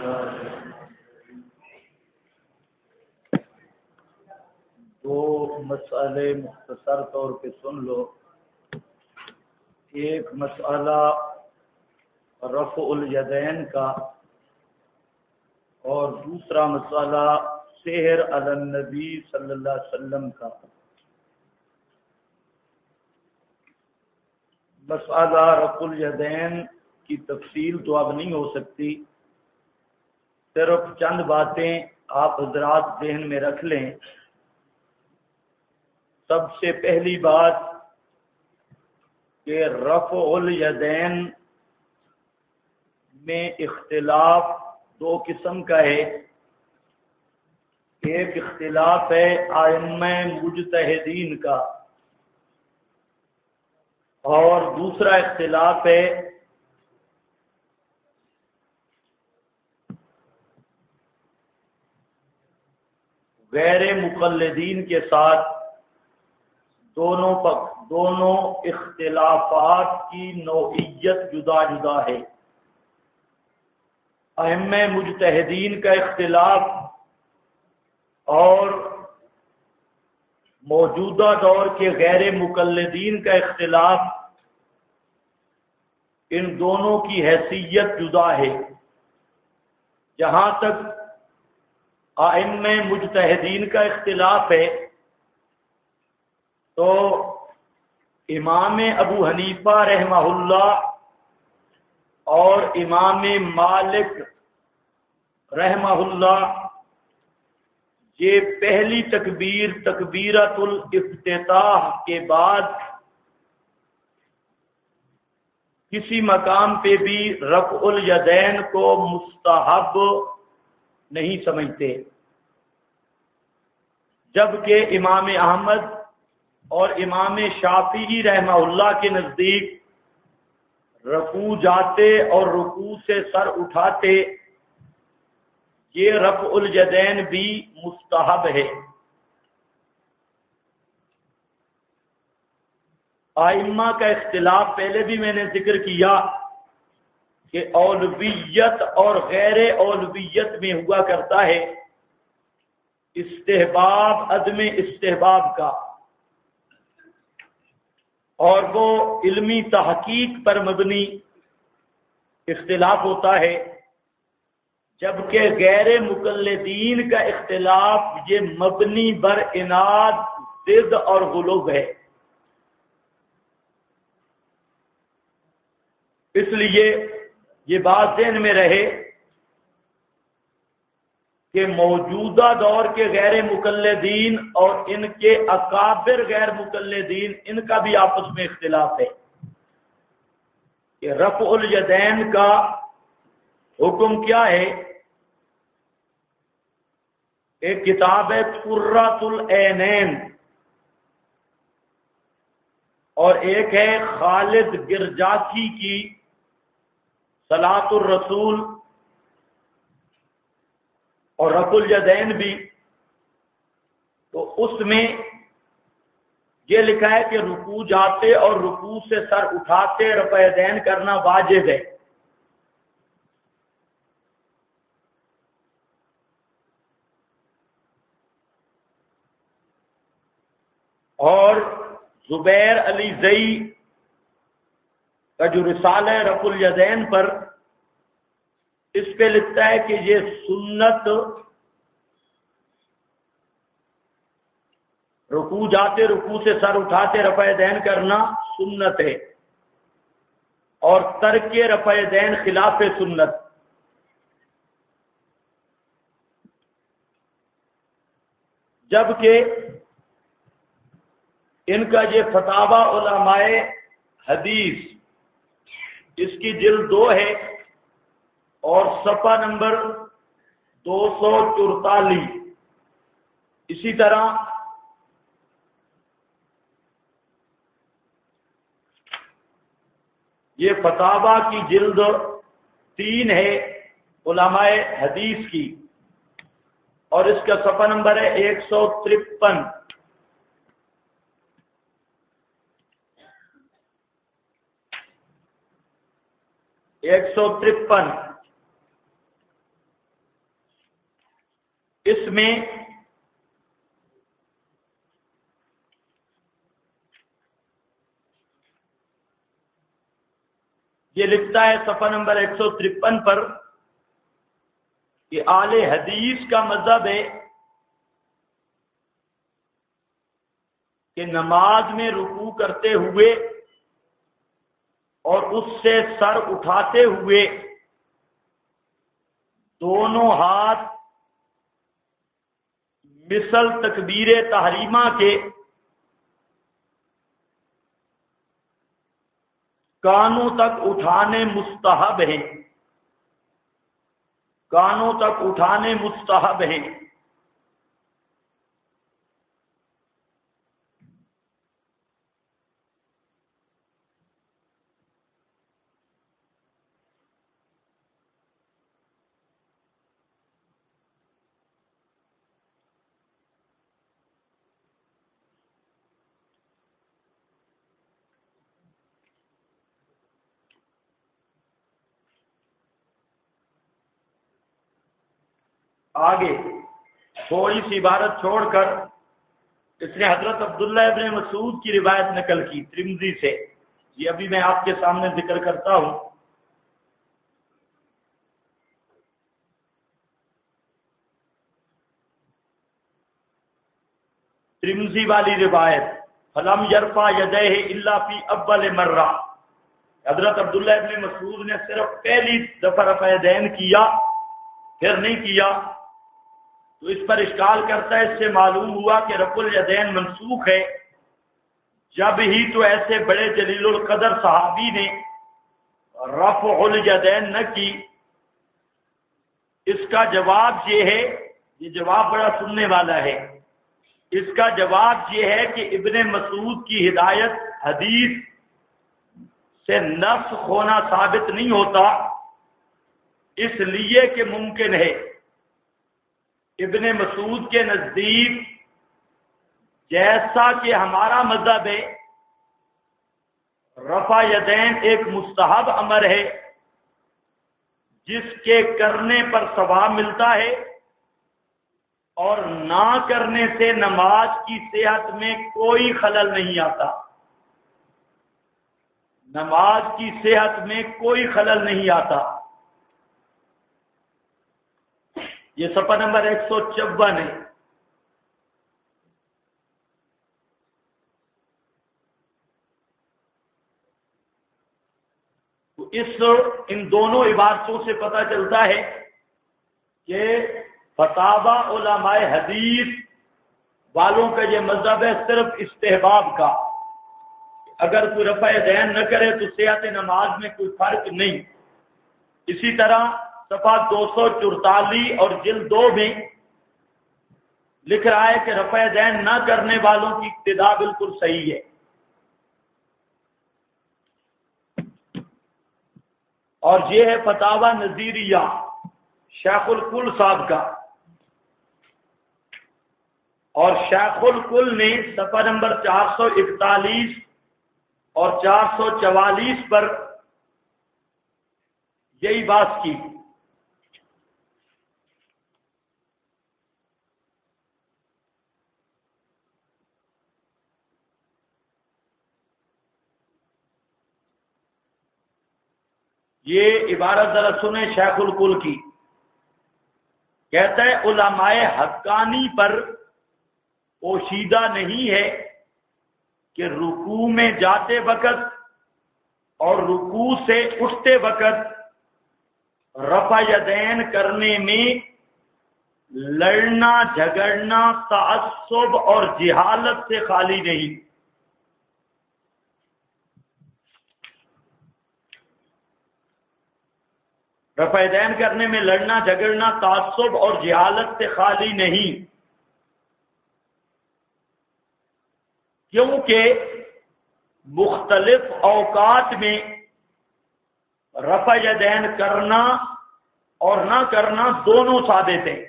دو مسئلے مختصر طور پہ سن لو. ایک مسئلہ رفع الیدین کا اور دوسرا مسئلہ سحر علی النبی صلی اللہ علیہ وسلم کا. مسئلہ رفع الیدین کی تفصیل تو اب نہیں ہو سکتی، صرف چند باتیں آپ حضرات ذہن میں رکھ لیں. سب سے پہلی بات کہ رفع الیدین میں اختلاف دو قسم کا ہے. ایک اختلاف ہے ائمہ مجتہدین کا اور دوسرا اختلاف ہے غیر مقلدین کے ساتھ. دونوں اختلافات کی نوعیت جدا جدا ہے. ائمہ مجتہدین کا اختلاف اور موجودہ دور کے غیر مقلدین کا اختلاف، ان دونوں کی حیثیت جدا ہے. جہاں تک ائمہ مجتہدین کا اختلاف ہے تو امام ابو حنیفہ رحمہ اللہ اور امام مالک رحمہ اللہ یہ پہلی تکبیر تکبیرۃ الافتتاح کے بعد کسی مقام پہ بھی رفع الیدین کو مستحب نہیں سمجھتے، جبکہ امام احمد اور امام شافعی رحمہ اللہ کے نزدیک رکوع جاتے اور رکوع سے سر اٹھاتے یہ رفع الیدین بھی مستحب ہے. ائمہ کا اختلاف پہلے بھی میں نے ذکر کیا کہ اولویت اور غیر اولویت میں ہوا کرتا ہے استحباب عدم استحباب کا، اور وہ علمی تحقیق پر مبنی اختلاف ہوتا ہے، جبکہ غیر مقلدین کا اختلاف یہ مبنی بر عناد ضد اور غلو ہے. اس لیے یہ بات ذہن میں رہے کہ موجودہ دور کے غیر مقلدین اور ان کے اکابر غیر مقلدین ان کا بھی آپس میں اختلاف ہے کہ رفع الیدین کا حکم کیا ہے. ایک کتاب ہے قرۃ العینین اور ایک ہے خالد گرجاکی کی صلاۃ الرسول اور رفع الیدین بھی. تو اس میں یہ لکھا ہے کہ رکوع جاتے اور رکوع سے سر اٹھاتے رفع یدین کرنا واجب ہے. اور زبیر علی زئی کا جو رسالہ ہے رفع الیدین پر، اس پہ لکھتا ہے کہ یہ سنت رکوع جاتے رکوع سے سر اٹھاتے رفع یدین کرنا سنت ہے اور ترک رفع یدین خلاف سنت. جبکہ ان کا یہ فتاوی علماء حدیث اس کی جلد 2 ہے اور صفحہ نمبر 244. اسی طرح یہ فتاوی کی جلد 3 ہے علماء حدیث کی اور اس کا صفحہ نمبر ہے 153. اس میں یہ لکھتا ہے صفحہ نمبر 153 پر کہ اہل حدیث کا مذہب ہے کہ نماز میں رکوع کرتے ہوئے اور اس سے سر اٹھاتے ہوئے دونوں ہاتھ مثل تکبیر تحریمہ کے کانوں تک اٹھانے مستحب ہیں، کانوں تک اٹھانے مستحب ہیں۔ آگے تھوڑی سی عبارت چھوڑ کر اس نے حضرت عبداللہ ابن مسعود کی روایت نقل کی ترمذی سے، یہ ابھی میں آپ کے سامنے ذکر کرتا ہوں۔ ترمذی والی روایت، فلم یرفع یدیہ الا فی اول مرہ، حضرت عبداللہ ابن مسعود نے صرف پہلی دفعہ رفع یدین کیا، پھر نہیں کیا۔ تو اس پر اشکال کرتا ہے، اس سے معلوم ہوا کہ رفع الیدین منسوخ ہے، جب ہی تو ایسے بڑے جلیل القدر صحابی نے رفع الیدین نہ کی۔ اس کا جواب یہ ہے، یہ جواب بڑا سننے والا ہے، اس کا جواب یہ ہے کہ ابن مسعود کی ہدایت حدیث سے نسخ ہونا ثابت نہیں ہوتا، اس لیے کہ ممکن ہے ابن مسعود کے نزدیک جیسا کہ ہمارا مذہب ہے رفع یدین ایک مستحب امر ہے جس کے کرنے پر ثواب ملتا ہے، اور نہ کرنے سے نماز کی صحت میں کوئی خلل نہیں آتا، نماز کی صحت میں کوئی خلل نہیں آتا۔ یہ صفحہ نمبر 154 ہے۔ تو ان دونوں عبارتوں سے پتہ چلتا ہے کہ فتاوی علماء حدیث والوں کا یہ مذہب ہے صرف استحباب کا، اگر کوئی رفع یدین نہ کرے تو صحت نماز میں کوئی فرق نہیں۔ اسی طرح صفحہ 244 اور جلد 2 میں لکھ رہا ہے کہ رفع یدین نہ کرنے والوں کی ابتدا بالکل صحیح ہے۔ اور یہ ہے فتاوی نظیریہ شیخ الکل صاحب کا، اور شیخ الکل نے صفحہ نمبر 441 اور 444 پر یہی بات کی۔ یہ عبارت ذرا سنیں شیخ الکل کی، کہتا ہے علماء حقانی پر پوشیدہ نہیں ہے کہ رکوع میں جاتے وقت اور رکوع سے اٹھتے وقت رفع یدین کرنے میں لڑنا جھگڑنا تعصب اور جہالت سے خالی نہیں۔ رفع یدین کرنے میں لڑنا جھگڑنا تعصب اور جہالت سے خالی نہیں، کیونکہ مختلف اوقات میں رفع یدین کرنا اور نہ کرنا دونوں ثابت ہیں،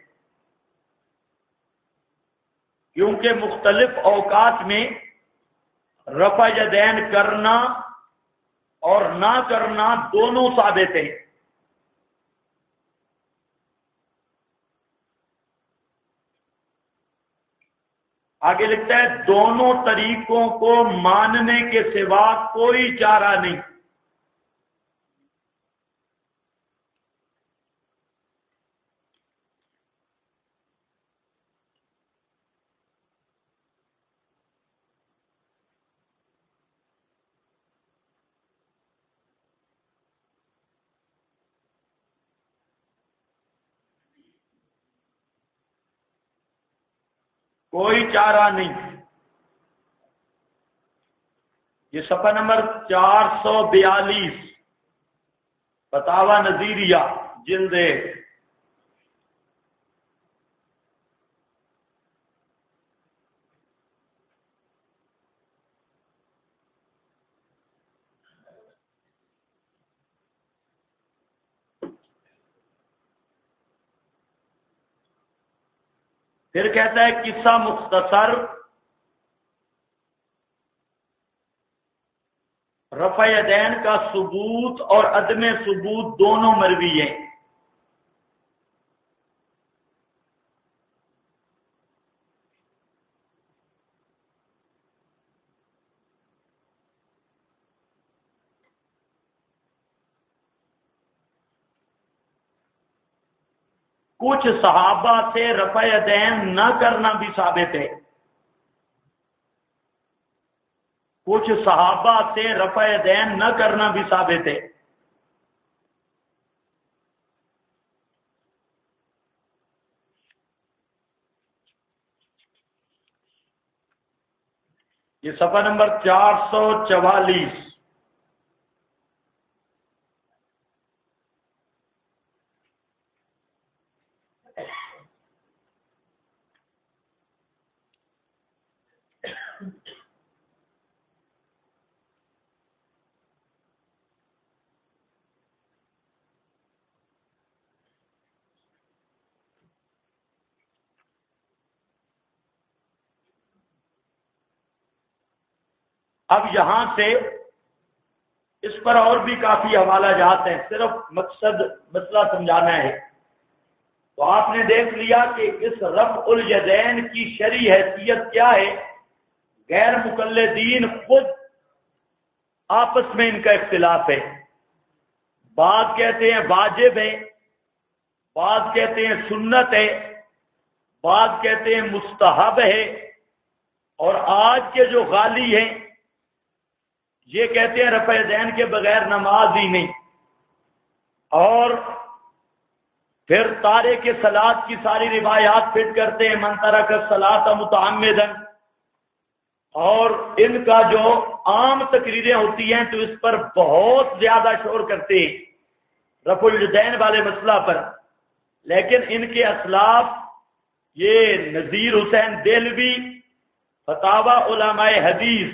کیونکہ مختلف اوقات میں رفع یدین کرنا اور نہ کرنا دونوں ثابت ہیں۔ آگے لکھتا ہے دونوں طریقوں کو ماننے کے سوا کوئی چارہ نہیں. کوئی چارہ نہیں. یہ صفحہ نمبر 442 فتاوی نظیریہ جلد 1. پھر کہتا ہے قصہ مختصر رفع یدین کا ثبوت اور عدم ثبوت دونوں مروی ہیں. کچھ صحابہ سے رفع یدین نہ کرنا بھی ثابت ہے. کچھ صحابہ سے رفع یدین نہ کرنا بھی ثابت ہے. یہ صفحہ نمبر 444. اب یہاں سے اس پر اور بھی کافی حوالہ جات ہیں، صرف مقصد مسئلہ سمجھانا ہے. تو آپ نے دیکھ لیا کہ اس رفع الیدین کی شرعی حیثیت کیا ہے. غیر مقلدین خود آپس میں ان کا اختلاف ہے. بعض کہتے ہیں واجب ہے، بعض کہتے ہیں سنت ہے، بعض کہتے ہیں مستحب ہے، اور آج کے جو غالی ہیں یہ کہتے ہیں رفع یدین کے بغیر نماز ہی نہیں. اور پھر تارک صلاۃ کی ساری روایات فٹ کرتے ہیں، من ترک الصلاۃ متعمدا. اور ان کا جو عام تقریریں ہوتی ہیں تو اس پر بہت زیادہ شور کرتے ہیں رفع الیدین والے مسئلہ پر. لیکن ان کے اسلاف یہ نذیر حسین دہلوی فتاوی علماء حدیث،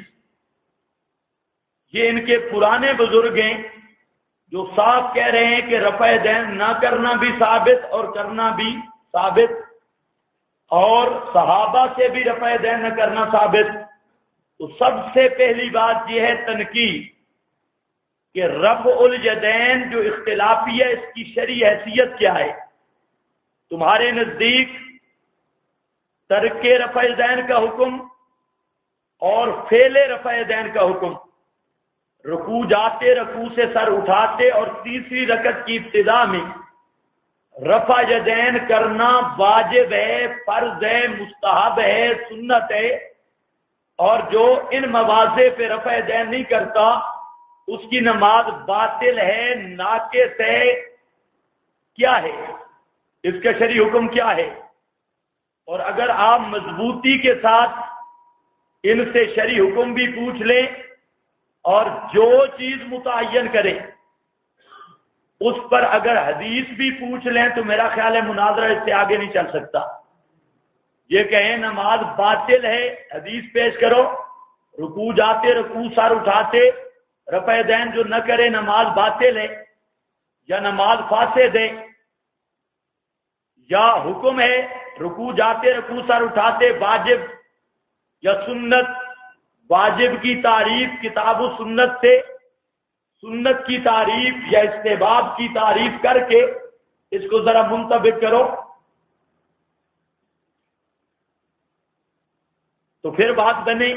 یہ ان کے پرانے بزرگ ہیں جو صاف کہہ رہے ہیں کہ رفع یدین نہ کرنا بھی ثابت اور کرنا بھی ثابت، اور صحابہ سے بھی رفع یدین نہ کرنا ثابت. تو سب سے پہلی بات یہ ہے تنقید کہ رفع الیدین جو اختلافی ہے اس کی شرعی حیثیت کیا ہے. تمہارے نزدیک ترک رفع یدین کا حکم اور فعل رفع یدین کا حکم، رکوع جاتے رکوع سے سر اٹھاتے اور تیسری رکعت کی ابتدا میں رفع یدین کرنا واجب ہے، فرض ہے، مستحب ہے، سنت ہے. اور جو ان مواضع پہ رفع یدین نہیں کرتا اس کی نماز باطل ہے، ناقص ہے. کیا ہے اس کا شرعی حکم کیا ہے؟ اور اگر آپ مضبوطی کے ساتھ ان سے شرعی حکم بھی پوچھ لیں اور جو چیز متعین کرے اس پر اگر حدیث بھی پوچھ لیں تو میرا خیال ہے مناظرہ اس سے آگے نہیں چل سکتا. یہ کہیں نماز باطل ہے، حدیث پیش کرو، رکوع جاتے رکوع سر اٹھاتے رفع یدین جو نہ کرے نماز باطل ہے یا نماز فاسد ہے. یا حکم ہے رکوع جاتے رکوع سر اٹھاتے واجب یا سنت. واجب کی تعریف کتاب و سنت سے، سنت کی تعریف یا استحباب کی تعریف کر کے اس کو ذرا منطبق کرو. پھر بات بنے۔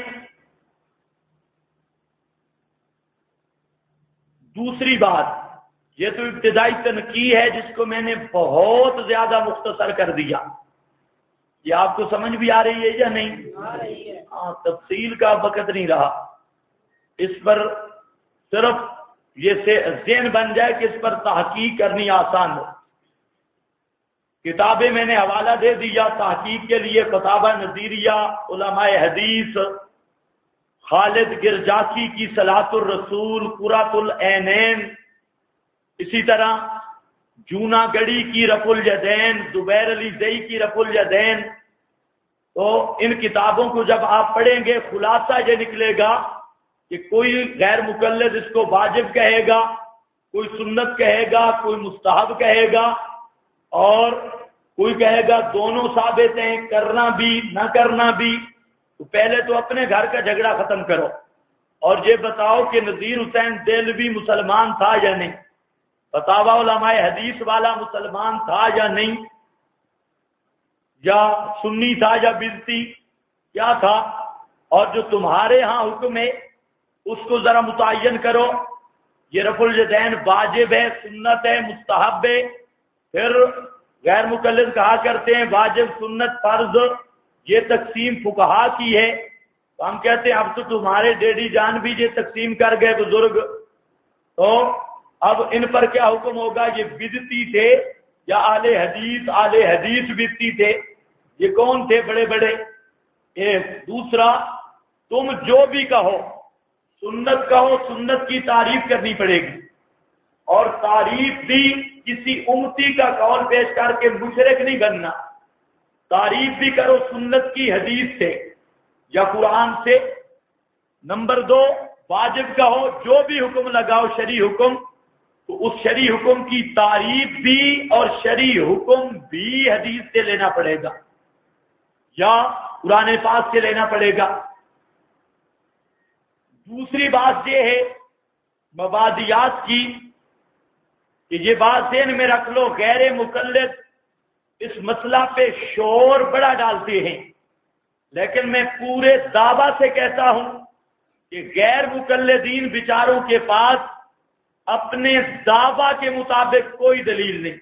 دوسری بات، یہ تو ابتدائی تنقید ہے جس کو میں نے بہت زیادہ مختصر کر دیا، یہ آپ کو سمجھ بھی آ رہی ہے یا نہیں؟ آ رہی ہے۔ ہاں، تفصیل کا وقت نہیں رہا، اس پر صرف یہ ذہن بن جائے کہ اس پر تحقیق کرنی آسان ہو۔ کتابیں میں نے حوالہ دے دیا تحقیق کے لیے، فتاوی نظیریہ علماء حدیث، خالد گرجاسی کی صلاۃ الرسول، قرۃ العینین، اسی طرح جونا گڑی کی رفع الیدین، زبیر علی زئی کی رفع الیدین۔ تو ان کتابوں کو جب آپ پڑھیں گے خلاصہ یہ نکلے گا کہ کوئی غیر مقلد اس کو واجب کہے گا، کوئی سنت کہے گا، کوئی مستحب کہے گا، اور کوئی کہے گا دونوں ثابت ہیں، کرنا بھی نہ کرنا بھی۔ تو پہلے تو اپنے گھر کا جھگڑا ختم کرو اور یہ بتاؤ کہ نذیر حسین دہلوی مسلمان تھا یا نہیں، فتاوی علماء حدیث والا مسلمان تھا یا نہیں، یا سنی تھا یا بدعتی، کیا تھا؟ اور جو تمہارے ہاں حکم ہے اس کو ذرا متعین کرو، یہ رفع الیدین واجب ہے، سنت ہے، مستحب ہے۔ پھر غیر مقلد کہا کرتے ہیں واجب، سنت، فرض، یہ تقسیم فقہا کی ہے۔ تو ہم کہتے ہیں اب تو تمہارے ڈیڈی جان بھی یہ تقسیم کر گئے بزرگ، تو اب ان پر کیا حکم ہوگا؟ یہ بدعتی تھے یا اہل حدیث بدعتی تھے؟ یہ کون تھے بڑے بڑے؟ ایک دوسرا، تم جو بھی کہو، سنت کہو، سنت کی تعریف کرنی پڑے گی، اور تعریف بھی کسی امتی کا قول پیش کر کے مشرک نہیں بننا، تعریف بھی کرو سنت کی، حدیث سے یا قرآن سے۔ نمبر 2، واجب کہو، جو بھی حکم لگاؤ شرعی حکم، تو اس شرعی حکم کی تعریف بھی اور شرعی حکم بھی حدیث سے لینا پڑے گا یا قرآن پاک سے لینا پڑے گا۔ دوسری بات یہ ہے مبادیات کی، کہ یہ بات ذہن میں رکھ لو، غیر مقلد اس مسئلہ پہ شور بڑا ڈالتے ہیں، لیکن میں پورے دعویٰ سے کہتا ہوں کہ غیر مقلدین بیچاروں کے پاس اپنے دعویٰ کے مطابق کوئی دلیل نہیں،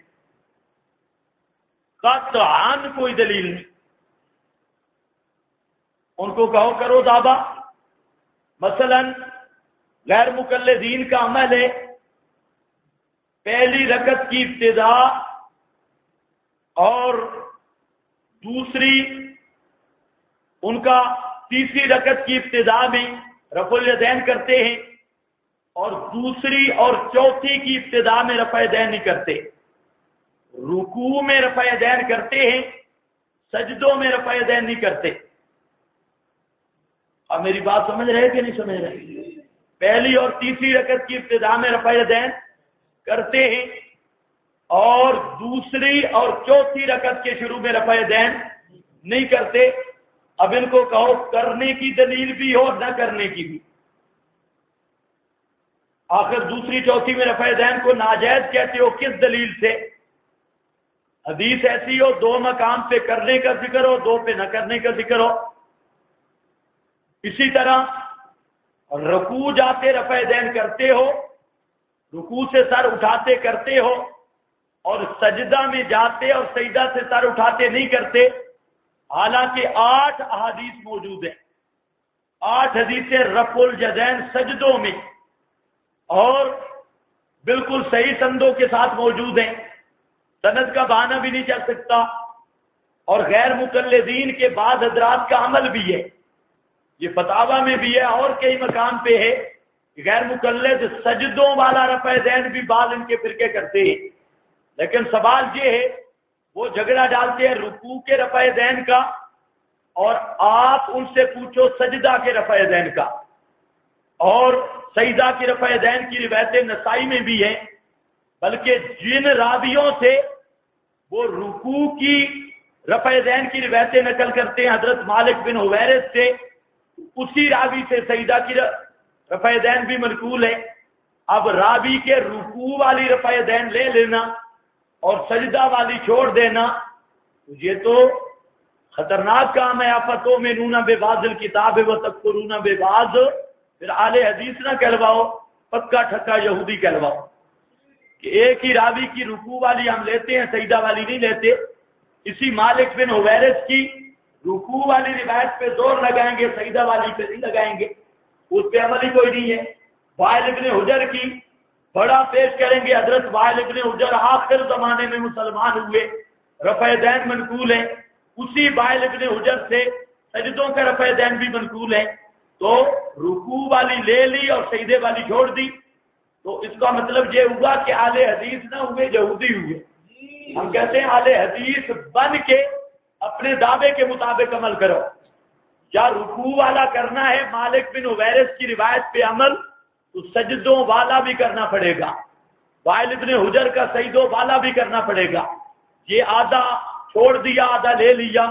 قطعاً کوئی دلیل نہیں۔ ان کو کہو کرو دعویٰ، مثلا غیر مقلدین کا عمل ہے پہلی رکعت کی ابتدا اور دوسری، ان کا تیسری رکعت کی ابتدا میں رفع الیدین کرتے ہیں، اور دوسری اور چوتھی کی ابتدا میں رفع یدین نہیں کرتے، رکوع میں رفع یدین کرتے ہیں، سجدوں میں رفع یدین نہیں کرتے۔ اب میری بات سمجھ رہے کہ نہیں سمجھ رہے؟ پہلی اور تیسری رکعت کی ابتدا میں رفع یدین کرتے ہیں، اور دوسری اور چوتھی رکعت کے شروع میں رفع یدین نہیں کرتے۔ اب ان کو کہو کرنے کی دلیل بھی ہو نہ کرنے کی بھی، آخر دوسری چوتھی میں رفع یدین کو ناجائز کہتے ہو کس دلیل سے؟ حدیث ایسی ہو دو مقام پہ کرنے کا ذکر ہو، دو پہ نہ کرنے کا ذکر ہو۔ اسی طرح رکوع جاتے رفع یدین کرتے ہو، رکوع سے سر اٹھاتے کرتے ہو، اور سجدہ میں جاتے اور سجدہ سے سر اٹھاتے نہیں کرتے، حالانکہ 8 احادیث موجود ہیں، 8 حدیثیں رفع الیدین سجدوں میں اور بالکل صحیح سندوں کے ساتھ موجود ہیں، سند کا بہانہ بھی نہیں چل سکتا۔ اور غیر مقلدین کے بعد حضرات کا عمل بھی ہے، یہ فتاوی میں بھی ہے اور کئی مقام پہ ہے، غیر مقلد سجدوں والا رفع یدین بھی بعض ان کے فرقے کرتے ہیں، لیکن سوال یہ ہے وہ جھگڑا ڈالتے ہیں رکوع کے رفع یدین کا، اور آپ ان سے پوچھو سجدہ کے رفع یدین کا، اور سجدہ کی رفع یدین کی روایتیں نسائی میں بھی ہیں، بلکہ جن راویوں سے وہ رکوع کی رفع یدین کی روایتیں نقل کرتے ہیں حضرت مالک بن حویرث سے، اسی راوی سے سجدہ کی رفع یدین بھی منقول ہے۔ اب راوی کے رکوع والی رفع یدین لے لینا اور سجدہ والی چھوڑ دینا، یہ تو خطرناک کام ہے. افتؤمنون ببعض الکتاب وتکفرون ببعض. پھر اہل حدیث نہ کہلواؤ، پکا ٹھکا یہودی کہلواؤ کہ ایک ہی راوی کی رکوع والی ہم لیتے ہیں، سجدہ والی نہیں لیتے. اسی مالک بن حویرث کی رکوع والی روایت پہ زور لگائیں گے، سجدہ والی پہ نہیں لگائیں گے، اس پہ عمل ہی کوئی نہیں ہے. وائل ابن حجر کی بڑا پیش کریں گے. حضرت وائل ابن حجر آخر زمانے میں مسلمان ہوئے، رفع دین منقول ہے. اسی وائل ابن حجر سے سجدوں کا رفع دین بھی منقول ہے. تو رکوع والی لے لی اور سجدے والی چھوڑ دی، تو اس کا مطلب یہ ہوا کہ اہل حدیث نہ ہوئے، یہودی ہوئے. ہم کہتے ہیں اہل حدیث بن کے اپنے دعوے کے مطابق عمل کرو. یا رکوع والا کرنا ہے مالک بن حویرث کی روایت پہ عمل، تو سجدوں والا بھی کرنا پڑے گا. وائل ابن حجر کا سجدوں والا بھی کرنا پڑے گا. یہ آدھا چھوڑ دیا آدھا لے لیا،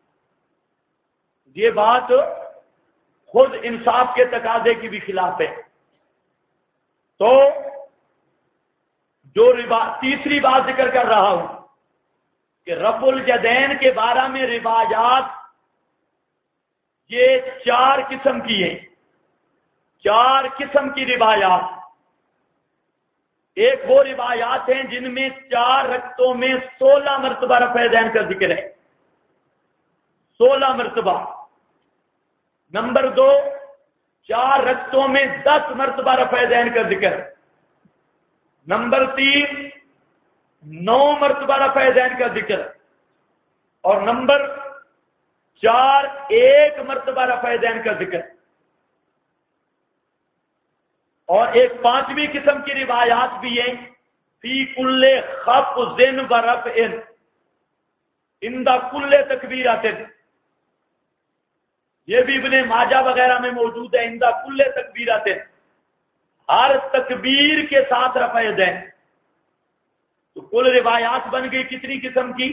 یہ بات خود انصاف کے تقاضے کی بھی خلاف ہے. تو جو تیسری بات ذکر کر رہا ہوں کہ رفع الیدین کے بارے میں روایات یہ 4 قسم کی ہیں. 4 قسم کی روایات. ایک وہ روایات ہیں جن میں 4 رکعتوں میں 16 مرتبہ رفع دین کا ذکر ہے، 16 مرتبہ. نمبر 2، 4 رکعتوں میں 10 مرتبہ رفع دین کا ذکر. نمبر 3، 9 مرتبہ رفع دین کا ذکر. اور نمبر 4، 1 مرتبہ رفع دین کا ذکر. اور ایک 5ویں قسم کی روایات بھی ہیں، فی کل خفض و رفع عند کل تکبیرۃ. یہ بھی ابن ماجہ وغیرہ میں موجود ہے. عند کل تکبیرۃ، ہر تکبیر کے ساتھ رفع دین. تو کل روایات بن گئی کتنی قسم کی؟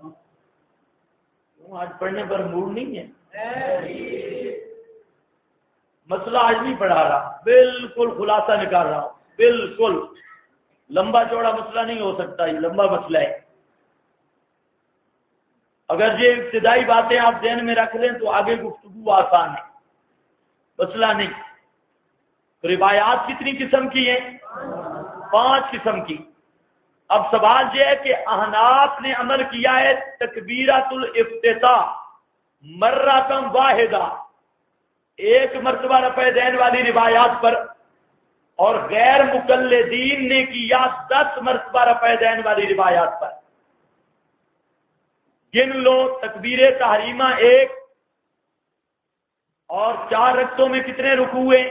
آج پڑھنے پر موڈ نہیں ہے، مسئلہ آج نہیں پڑھا رہا، بالکل خلاصہ نکال رہا ہوں. بالکل لمبا چوڑا مسئلہ نہیں ہو سکتا، یہ لمبا مسئلہ ہے. اگر یہ ابتدائی باتیں آپ ذہن میں رکھ لیں تو آگے گفتگو آسان ہے، مسئلہ نہیں. روایات کتنی قسم کی ہیں؟ 5 قسم کی. اب سوال یہ ہے کہ احناف نے عمل کیا ہے تکبیرۃ الافتتاح مرۃ واحدہ، 1 مرتبہ رفع دین والی روایات پر، اور غیر مقلدین نے کیا 10 مرتبہ رفع دین والی روایات پر. گن لو تکبیر تحریمہ 1، اور 4 رکعتوں میں کتنے رکوع ہیں؟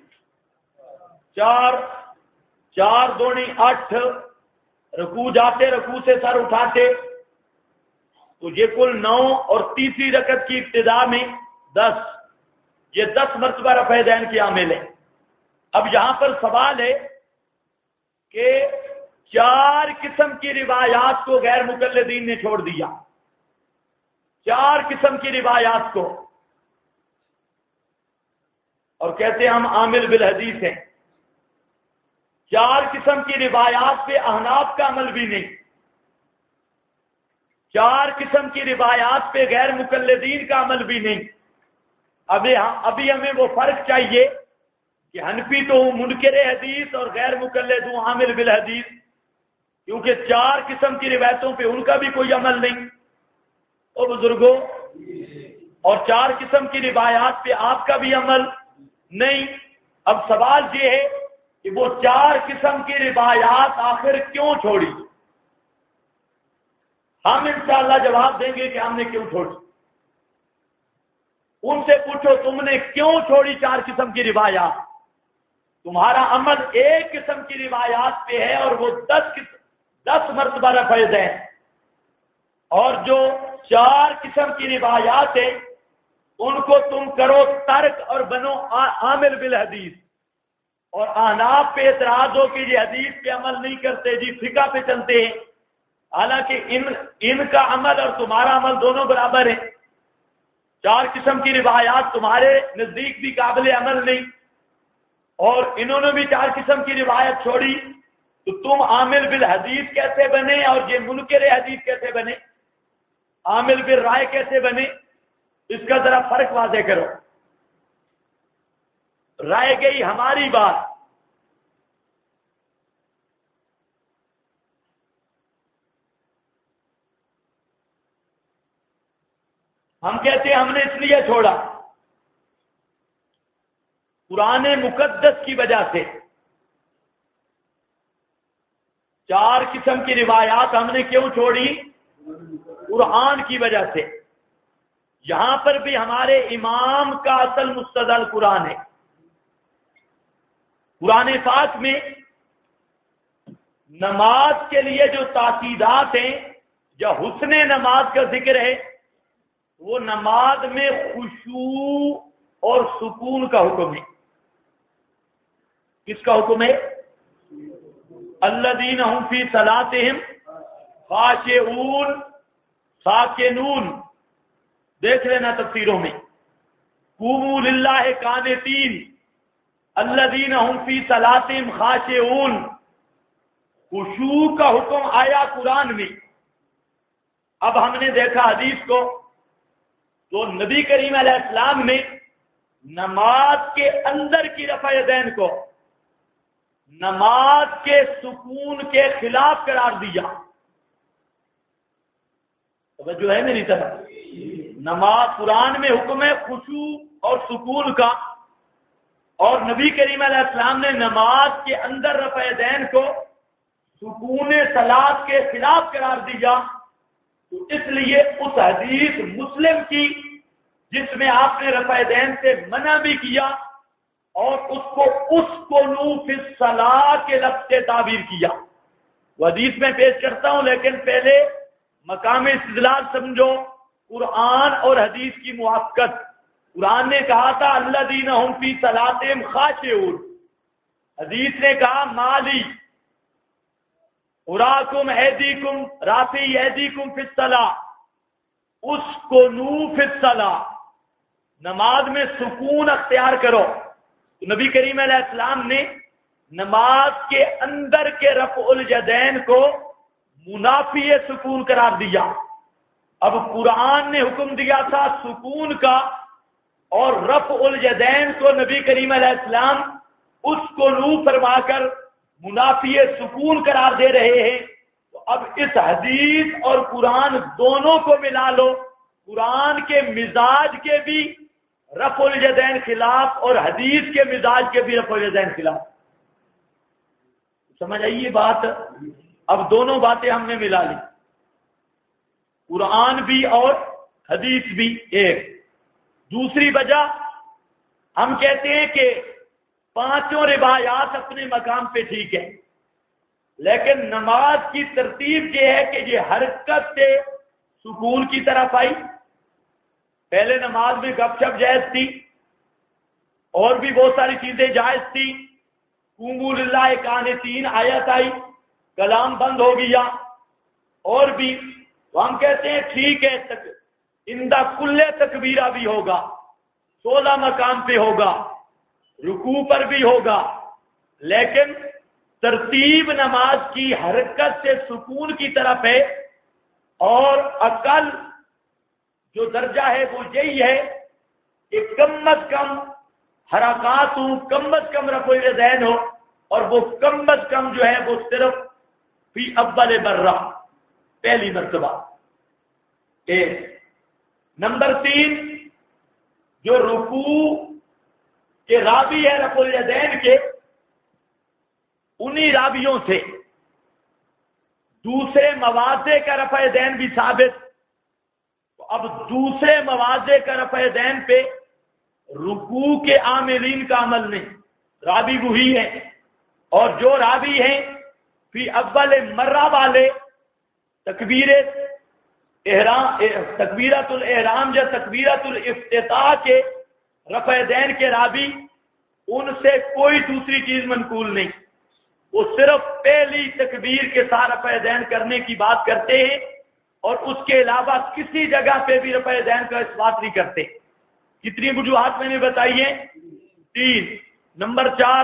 4، 4 دونے 8. رکوع جاتے، رکوع سے سر اٹھاتے، تو یہ کل 9، اور تیسری رکعت کی ابتدا میں 10. یہ 10 مرتبہ رفع دین کی عامل ہے. اب یہاں پر سوال ہے کہ 4 قسم کی روایات کو غیر مقلدین نے چھوڑ دیا. 4 قسم کی روایات کو، اور کہتے ہیں ہم عامل بالحدیث ہیں. 4 قسم کی روایات پہ احناف کا عمل بھی نہیں. 4 قسم کی روایات پہ غیر مقلدین کا عمل بھی نہیں. ابھی ہمیں وہ فرق چاہیے کہ حنفی تو منکر حدیث اور غیر مقلد ہوں عامل بالحدیث، کیونکہ 4 قسم کی روایتوں پہ ان کا بھی کوئی عمل نہیں او بزرگوں، اور 4 قسم کی روایات پہ آپ کا بھی عمل نہیں. اب سوال یہ ہے کہ وہ 4 قسم کی روایات آخر کیوں چھوڑی؟ ہم انشاءاللہ جواب دیں گے کہ ہم نے کیوں چھوڑی. ان سے پوچھو تم نے کیوں چھوڑی 4 قسم کی روایات؟ تمہارا عمل 1 قسم کی روایات پہ ہے اور وہ 10 مرتبہ رفع دین، اور جو 4 قسم کی روایات ہیں ان کو تم کرو ترک اور بنو عامل بالحدیث. اور احناف پہ اعتراض ہو کہ یہ حدیث پہ عمل نہیں کرتے، جی فقہ پہ چلتے ہیں، حالانکہ ان کا عمل اور تمہارا عمل دونوں برابر ہیں. 4 قسم کی روایات تمہارے نزدیک بھی قابل عمل نہیں، اور انہوں نے بھی 4 قسم کی روایت چھوڑی، تو تم عامل بالحدیث کیسے بنے اور یہ منکر حدیث کیسے بنے؟ عامل بالرائے کیسے بنے؟ اس کا ذرا فرق واضح کرو. رائے گئی ہماری بات، ہم کہتے ہیں ہم نے اس لیے چھوڑا قرآن مقدس کی وجہ سے. 4 قسم کی روایات ہم نے کیوں چھوڑی؟ قرآن کی وجہ سے. یہاں پر بھی ہمارے امام کا اصل مستدل قرآن ہے. قرآن پاک میں نماز کے لیے جو تاکیدات ہیں یا حسن نماز کا ذکر ہے، وہ نماز میں خشوع اور سکون کا حکم ہے. کس کا حکم ہے؟ الذین هم فی صلاتہم خاشعون ساکنون. دیکھ لینا تفسیروں میں. قوموا للہ قانتین الذین هم فی صلاتہم خاشعون. خشوع کا حکم آیا قرآن میں. اب ہم نے دیکھا حدیث کو تو نبی کریم علیہ السلام نے نماز کے اندر کی رفع یدین کو نماز کے سکون کے خلاف قرار دیا. توجہ ہے میری طرف؟ نماز قرآن میں حکم ہے خشوع اور سکون کا، اور نبی کریم علیہ السلام نے نماز کے اندر رفع یدین کو سکون صلاۃ کے خلاف قرار دیا. تو اس لیے اس حدیث مسلم کی جس میں آپ نے رفع یدین سے منع بھی کیا اور اس کو اسکنوا فی الصلاۃ کے لفظ سے تعبیر کیا، وہ حدیث میں پیش کرتا ہوں، لیکن پہلے مقام استدلال سمجھو. قرآن اور حدیث کی موافقت. قرآن نے کہا تھا الذین هم فی صلاتہم خاشعون، حدیث نے کہا مالی اراکم ایدیکم رافعی ایدیکم فی الصلاۃ اسکنوا فی الصلاۃ. نماز میں سکون اختیار کرو. تو نبی کریم علیہ السلام نے نماز کے اندر کے رفع الیدین کو منافی سکون قرار دیا. اب قرآن نے حکم دیا تھا سکون کا، اور رفع الیدین کو نبی کریم علیہ السلام اس کو نو فرما کر منافی سکون قرار دے رہے ہیں. تو اب اس حدیث اور قرآن دونوں کو ملا لو. قرآن کے مزاج کے بھی رفع الیدین خلاف اور حدیث کے مزاج کے بھی رفع الیدین خلاف. سمجھ آئیے بات؟ اب دونوں باتیں ہم نے ملا لی، قرآن بھی اور حدیث بھی ایک. دوسری وجہ ہم کہتے ہیں کہ 5 روایات اپنے مقام پہ ٹھیک ہے، لیکن نماز کی ترتیب یہ ہے کہ یہ حرکت سے سکون کی طرف آئی. پہلے نماز میں گپ شپ جائز تھی اور بھی بہت ساری چیزیں جائز تھی. قوموا للہ قانتین آیت آئی، کلام بند ہو گیا. اور بھی تو ہم کہتے ہیں ٹھیک ہے، اندہ کل تکبیرہ بھی ہوگا، 16 مقام پہ ہوگا، رکوع پر بھی ہوگا، لیکن ترتیب نماز کی حرکت سے سکون کی طرف ہے. اور اقل جو درجہ ہے وہ یہی ہے کہ کم از کم حرکات ہوں، کم از کم رفع الیدین ہو، اور وہ کم از کم جو ہے وہ صرف فی اول برہ، پہلی مرتبہ. ایک. نمبر 3، جو رکوع کے راوی ہے رفع الیدین کے، انہی راویوں سے دوسرے مواضع کا رفع یدین بھی ثابت. اب دوسرے مواضع کا رفع یدین پہ رکوع کے عاملین کا عمل نہیں، راوی وہی ہے. اور جو راوی ہیں فی اول مرہ والے تکبیرۃ الاحرام یا تکبیرۃ الافتتاح کے رفع یدین کے راوی، ان سے کوئی دوسری چیز منقول نہیں. وہ صرف پہلی تکبیر کے ساتھ رفع یدین کرنے کی بات کرتے ہیں، اور اس کے علاوہ کسی جگہ پہ بھی رفع یدین کا اثبات نہیں کرتے. کتنی وجوہات میں نے بتائی ہیں؟ 3. نمبر 4،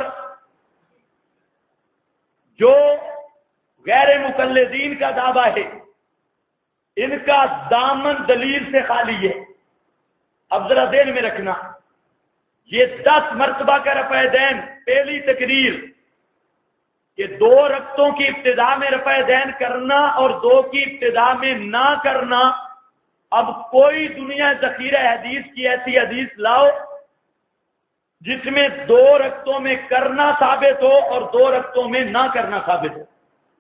جو غیر مقلدین کا دعویٰ ہے ان کا دامن دلیل سے خالی ہے۔ اب ذرا ذہن میں رکھنا، یہ 10 مرتبہ کا رفع دین، پہلی تقریر کہ 2 رکعتوں کی ابتدا میں رفع دین کرنا اور 2 کی ابتدا میں نہ کرنا۔ اب کوئی دنیا ذخیرہ حدیث کی ایسی حدیث لاؤ جس میں 2 رکعتوں میں کرنا ثابت ہو اور 2 رکعتوں میں نہ کرنا ثابت ہو۔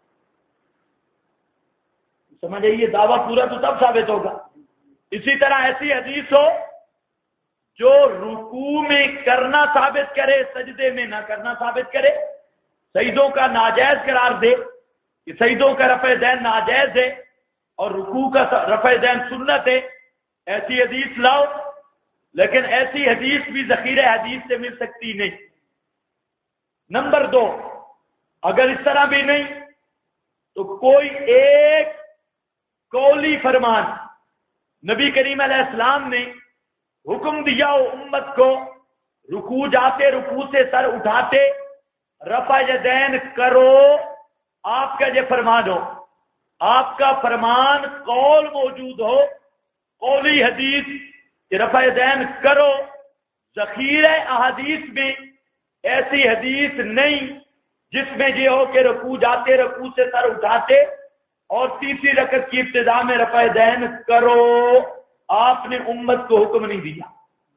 سمجھے؟ یہ دعویٰ پورا تو تب ثابت ہوگا۔ اسی طرح ایسی حدیث ہو جو رکوع میں کرنا ثابت کرے، سجدے میں نہ کرنا ثابت کرے، سجدوں کا ناجائز قرار دے کہ سجدوں کا رفع دین ناجائز ہے اور رکوع کا رفع دین سنت ہے، ایسی حدیث لاؤ۔ لیکن ایسی حدیث بھی ذخیرہ حدیث سے مل سکتی نہیں۔ نمبر 2، اگر اس طرح بھی نہیں تو کوئی ایک قولی فرمان نبی کریم علیہ السلام نے حکم دیا ہو امت کو، رکوع جاتے رکوع سے سر اٹھاتے رفع یدین کرو، آپ کا یہ فرمان ہو، آپ کا فرمان قول موجود ہو، قولی حدیث کہ رفع یدین کرو، ذخیرہ احادیث میں ایسی حدیث نہیں جس میں یہ ہو کہ رکوع جاتے رکوع سے سر اٹھاتے اور تیسری رکعت کی ابتدا میں رفع دین کرو۔ آپ نے امت کو حکم نہیں دیا۔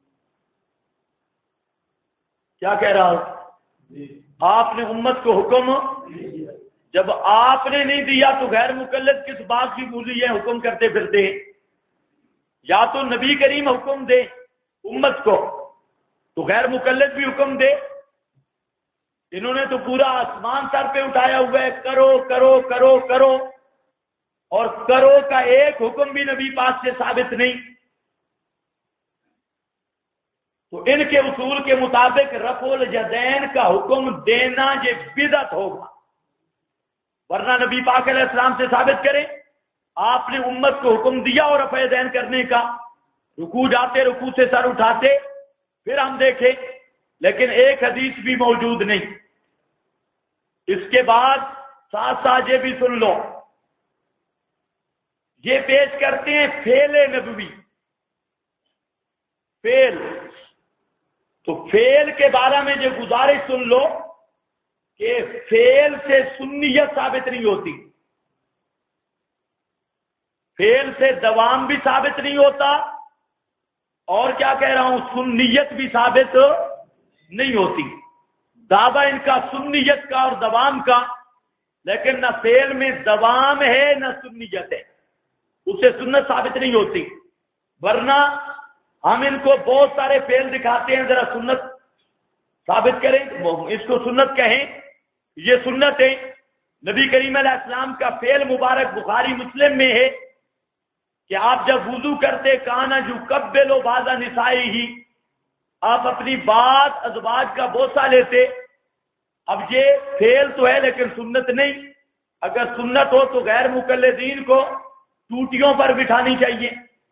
کیا کہہ رہا ہوں؟ آپ نے امت کو حکم، جب آپ نے نہیں دیا تو غیر مقلد کس بات کی بولی ہے حکم کرتے پھرتے؟ یا تو نبی کریم حکم دے امت کو تو غیر مقلد بھی حکم دے۔ انہوں نے تو پورا آسمان سر پہ اٹھایا ہوا ہے، کرو کرو کرو کرو، اور کرو کا ایک حکم بھی نبی پاک سے ثابت نہیں۔ تو ان کے اصول کے مطابق رفع الیدین کا حکم دینا یہ بدعت ہوگا، ورنہ نبی پاک علیہ السلام سے ثابت کریں آپ نے امت کو حکم دیا اور رفع دین کرنے کا، رکوع جاتے رکوع سے سر اٹھاتے، پھر ہم دیکھیں، لیکن ایک حدیث بھی موجود نہیں۔ اس کے بعد ساتھ ساتھ یہ بھی سن لو، یہ پیش کرتے ہیں فعل نبوی، فعل، تو فعل کے بارے میں یہ گزارش سن لو کہ فعل سے سنیت ثابت نہیں ہوتی، فعل سے دوام بھی ثابت نہیں ہوتا، اور کیا کہہ رہا ہوں، سنیت بھی ثابت نہیں ہوتی۔ دعویٰ ان کا سنیت کا اور دوام کا، لیکن نہ فعل میں دوام ہے نہ سنیت ہے، اس سے سنت ثابت نہیں ہوتی۔ ورنہ ہم ان کو بہت سارے فعل دکھاتے ہیں، ذرا سنت ثابت کریں، اس کو سنت کہیں، یہ سنت ہے۔ نبی کریم علیہ السلام کا فعل مبارک بخاری مسلم میں ہے کہ آپ جب وضو کرتے کانا جو قبلو بعض نسائی، آپ اپنی بات ازواج کا بوسہ لیتے۔ اب یہ فعل تو ہے لیکن سنت نہیں، اگر سنت ہو تو غیر مقلدین کو ٹوٹیوں پر بٹھانی چاہیے،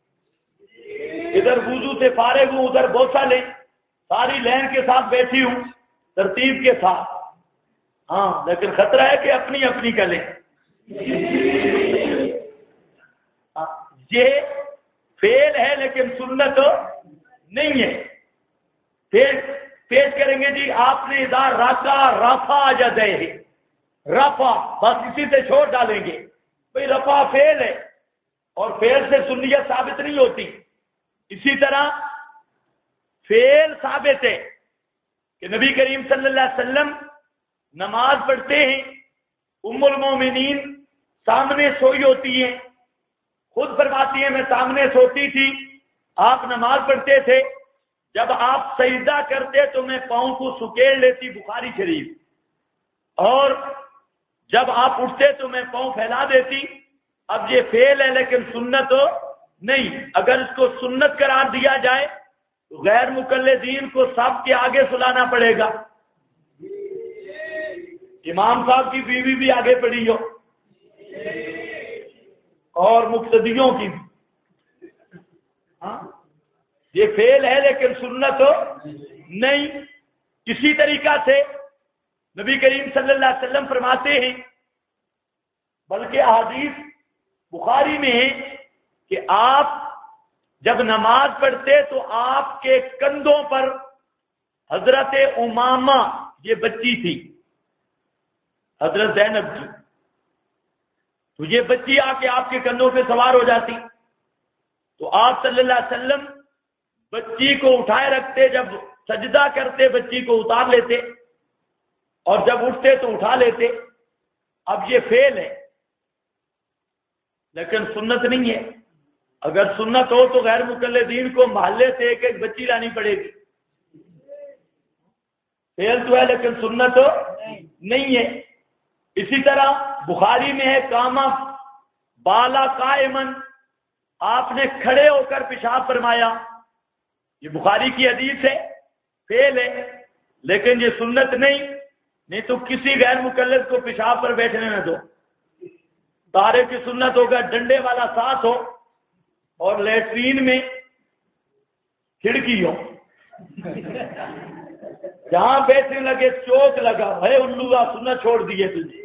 ادھر وضو سے فارغ ہوں ادھر بوسہ لیں، ساری لین کے ساتھ بیٹھی ہوں ترتیب کے ساتھ، ہاں، لیکن خطرہ ہے کہ اپنی اپنی کا لیں۔ یہ فعل ہے لیکن سنت نہیں ہے۔ پھر پیش کریں گے جی آپ نے اذا رکع رفع یدیہ، رفع بس اسی سے چھوڑ ڈالیں گے، بھئی رفع فعل ہے اور فعل سے سنیت ثابت نہیں ہوتی۔ اسی طرح فعل ثابت ہے کہ نبی کریم صلی اللہ علیہ وسلم نماز پڑھتے ہیں، ام المومنین سامنے سوئی ہوتی ہیں، خود فرماتی ہیں میں سامنے سوتی تھی، آپ نماز پڑھتے تھے، جب آپ سجدہ کرتے تو میں پاؤں کو سکیڑ لیتی، بخاری شریف، اور جب آپ اٹھتے تو میں پاؤں پھیلا دیتی۔ اب یہ فعل ہے لیکن سنت نہیں، اگر اس کو سنت قرار دیا جائے تو غیر مقلدین کو سب کے آگے سلانا پڑے گا، امام صاحب کی بیوی بھی آگے پڑی ہو اور مقتدیوں کی بھی، ہاں، یہ فعل ہے لیکن سنت نہیں۔ کسی طریقہ سے نبی کریم صلی اللہ علیہ وسلم فرماتے ہیں، بلکہ احادیث بخاری میں ہے کہ آپ جب نماز پڑھتے تو آپ کے کندھوں پر حضرت امامہ، یہ بچی تھی حضرت زینب کی، تو یہ بچی آ کے آپ کے کندھوں پہ سوار ہو جاتی، تو آپ صلی اللہ علیہ وسلم بچی کو اٹھائے رکھتے، جب سجدہ کرتے بچی کو اتار لیتے اور جب اٹھتے تو اٹھا لیتے۔ اب یہ فعل ہے لیکن سنت نہیں ہے۔ اگر سنت ہو تو غیر مقلدین کو محلے سے ایک ایک بچی لانی پڑے گی۔ فعل تو ہے لیکن سنت نہیں ہے۔ اسی طرح بخاری میں ہے کاما بالا قائمن، آپ نے کھڑے ہو کر پیشاب فرمایا، یہ بخاری کی حدیث ہے، فعل ہے لیکن یہ سنت نہیں تو کسی غیر مقلد کو پیشاب پر بیٹھنے نہ دو۔ طاہر کی سنت ہوگا ڈنڈے والا ساتھ ہو اور لیٹرین میں کھڑکی ہو، جہاں بیٹھنے لگے چوک لگا ہے الو سنت چھوڑ دیے تجھے۔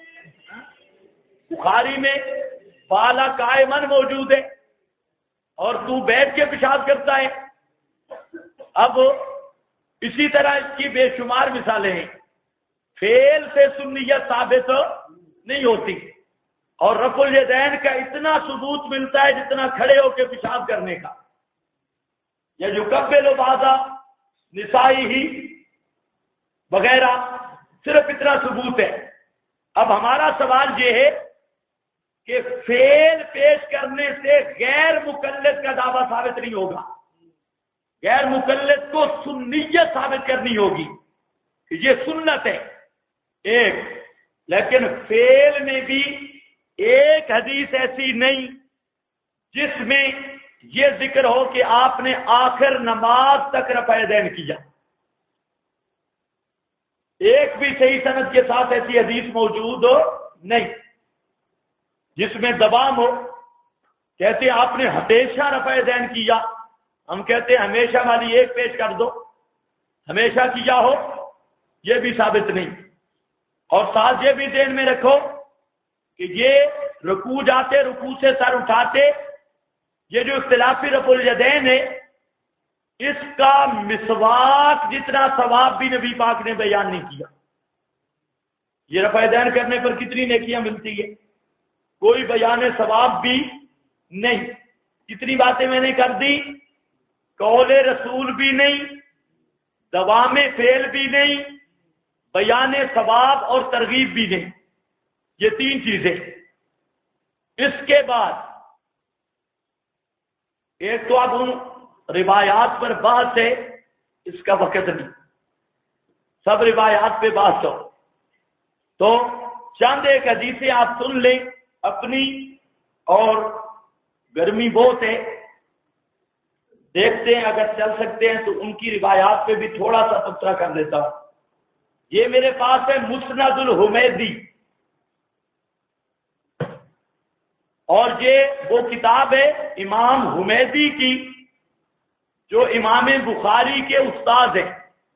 بخاری میں بالا قائمن موجود ہے اور تو بیٹھ کے پیشاب کرتا ہے۔ اب اسی طرح اس کی بے شمار مثالیں ہیں۔ فعل سے سنیت ثابت نہیں ہوتی، اور رفع الیدین کا اتنا ثبوت ملتا ہے جتنا کھڑے ہو کے پیشاب کرنے کا، یا جو قبل بعض نسائی ہی وغیرہ، صرف اتنا ثبوت ہے۔ اب ہمارا سوال یہ ہے کہ فعل پیش کرنے سے غیر مقلد کا دعویٰ ثابت نہیں ہوگا، غیر مقلد کو سنیت ثابت کرنی ہوگی کہ یہ سنت ہے ایک، لیکن فعل میں بھی ایک حدیث ایسی نہیں جس میں یہ ذکر ہو کہ آپ نے آخر نماز تک رفع یدین کیا۔ ایک بھی صحیح سند کے ساتھ ایسی حدیث موجود نہیں جس میں دبام ہو۔ کہتے ہیں آپ نے ہمیشہ رفع یدین کیا، ہم کہتے ہیں ہمیشہ والی ایک پیش کر دو، ہمیشہ کیا ہو یہ بھی ثابت نہیں۔ اور ساتھ یہ بھی ذہن میں رکھو کہ یہ رکوع جاتے، رکوع سے سر اٹھاتے، یہ جو اختلافی رفع الیدین ہے اس کا مسواک جتنا ثواب بھی نبی پاک نے بیان نہیں کیا۔ یہ رفع یدین کرنے پر کتنی نیکیاں ملتی ہے، کوئی بیان ثواب بھی نہیں۔ کتنی باتیں میں نے کر دی، قول رسول بھی نہیں، دوام فعل بھی نہیں، بیان ثواب اور ترغیب بھی نہیں، یہ تین چیزیں۔ اس کے بعد ایک تو اب ان روایات پر بحث ہے، اس کا وقت نہیں، سب روایات پہ بحث ہو تو چند ایک حدیثیں آپ سن لیں اپنی، اور گرمی بہت ہے، دیکھتے ہیں اگر چل سکتے ہیں تو ان کی روایات پہ بھی تھوڑا سا تبصرہ کر لیتا ہوں۔ یہ میرے پاس ہے مسند الحمیدی، اور یہ وہ کتاب ہے امام حمیدی کی جو امام بخاری کے استاد ہیں۔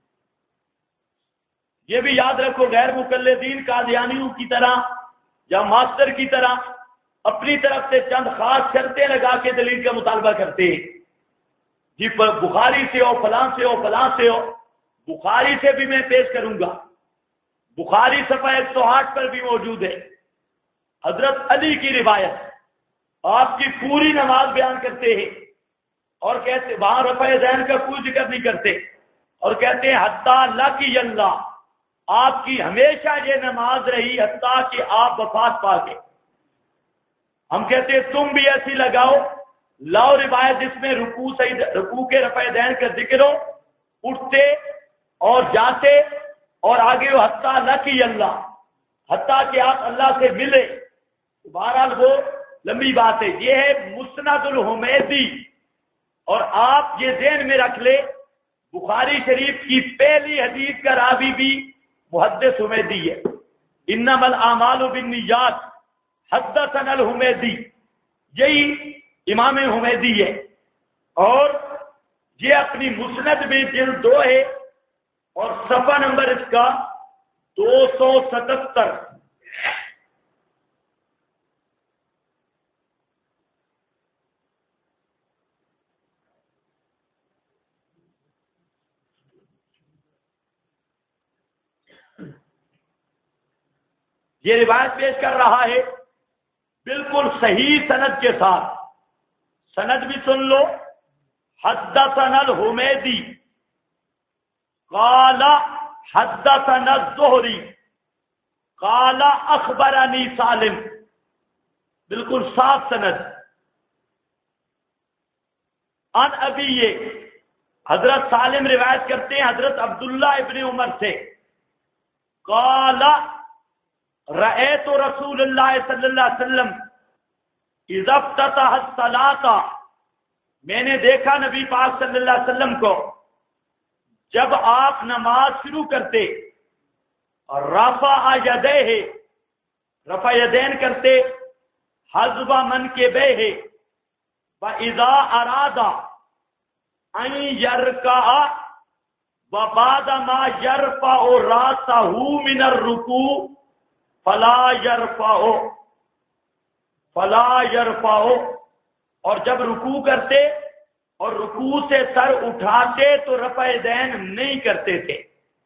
یہ بھی یاد رکھو غیر مقلدین قادیانیوں کی طرح یا ماسٹر کی طرح اپنی طرف سے چند خاص شرطیں لگا کے دلیل کا مطالبہ کرتے ہیں، جی بخاری سے ہو، فلاں سے ہو، فلاں سے ہو۔ بخاری سے بھی میں پیش کروں گا، بخاری صفحہ 108 پر بھی موجود ہے۔ حضرت علی کی روایت، آپ کی پوری نماز بیان کرتے ہیں اور کہتے وہاں رفع یدین کا کوئی ذکر نہیں کرتے، اور کہتے ہیں حتیٰ لقی اللہ، آپ کی ہمیشہ یہ نماز رہی حتیٰ کہ آپ وفات پا گئے۔ ہم کہتے ہیں تم بھی ایسی لگاؤ، لاؤ روایت جس میں رکوع کے رفع یدین کا ذکر ہو، اٹھتے اور جاتے، اور آگے وہ حتیٰ لقی اللہ، حتیٰ کہ آپ اللہ سے ملے۔ بہرحال وہ لمبی بات ہے، یہ ہے مسند الحمیدی، اور آپ یہ ذہن میں رکھ لیں بخاری شریف کی پہلی حدیث کا راوی بھی محدث حمیدی ہے۔ انما الاعمال بالنیات حدثنا الحمیدی، یہی امام حمیدی ہے، اور یہ اپنی مسند میں جلد 2 ہے اور صفحہ نمبر اس کا 277۔ یہ روایت پیش کر رہا ہے بالکل صحیح سند کے ساتھ. سند بھی سن لو. حدثنا الحمیدی قال حدثنا الزہری قال اخبرنی سالم. بالکل صاف سند. ان ابی یہ حضرت سالم روایت کرتے ہیں حضرت عبداللہ ابن عمر سے. قال رأیت رسول اللہ صلی اللہ علیہ وسلم اذا افتتح الصلاۃ، میں نے دیکھا نبی پاک صلی اللہ علیہ وسلم کو جب آپ نماز شروع کرتے رفع یدیہ، رفع یدین کرتے، حذو منکبیہ، وَإِذَا أَرَادَ أَن يَرْكَعَ وَبَعْدَ مَا يَرْفَعُ رَأْسَهُ مِنَ الرُّكُوعِ فَلَا يَرْفَعُ، اور جب رکوع کرتے اور رکوع سے سر اٹھاتے تو رفع یدین نہیں کرتے تھے.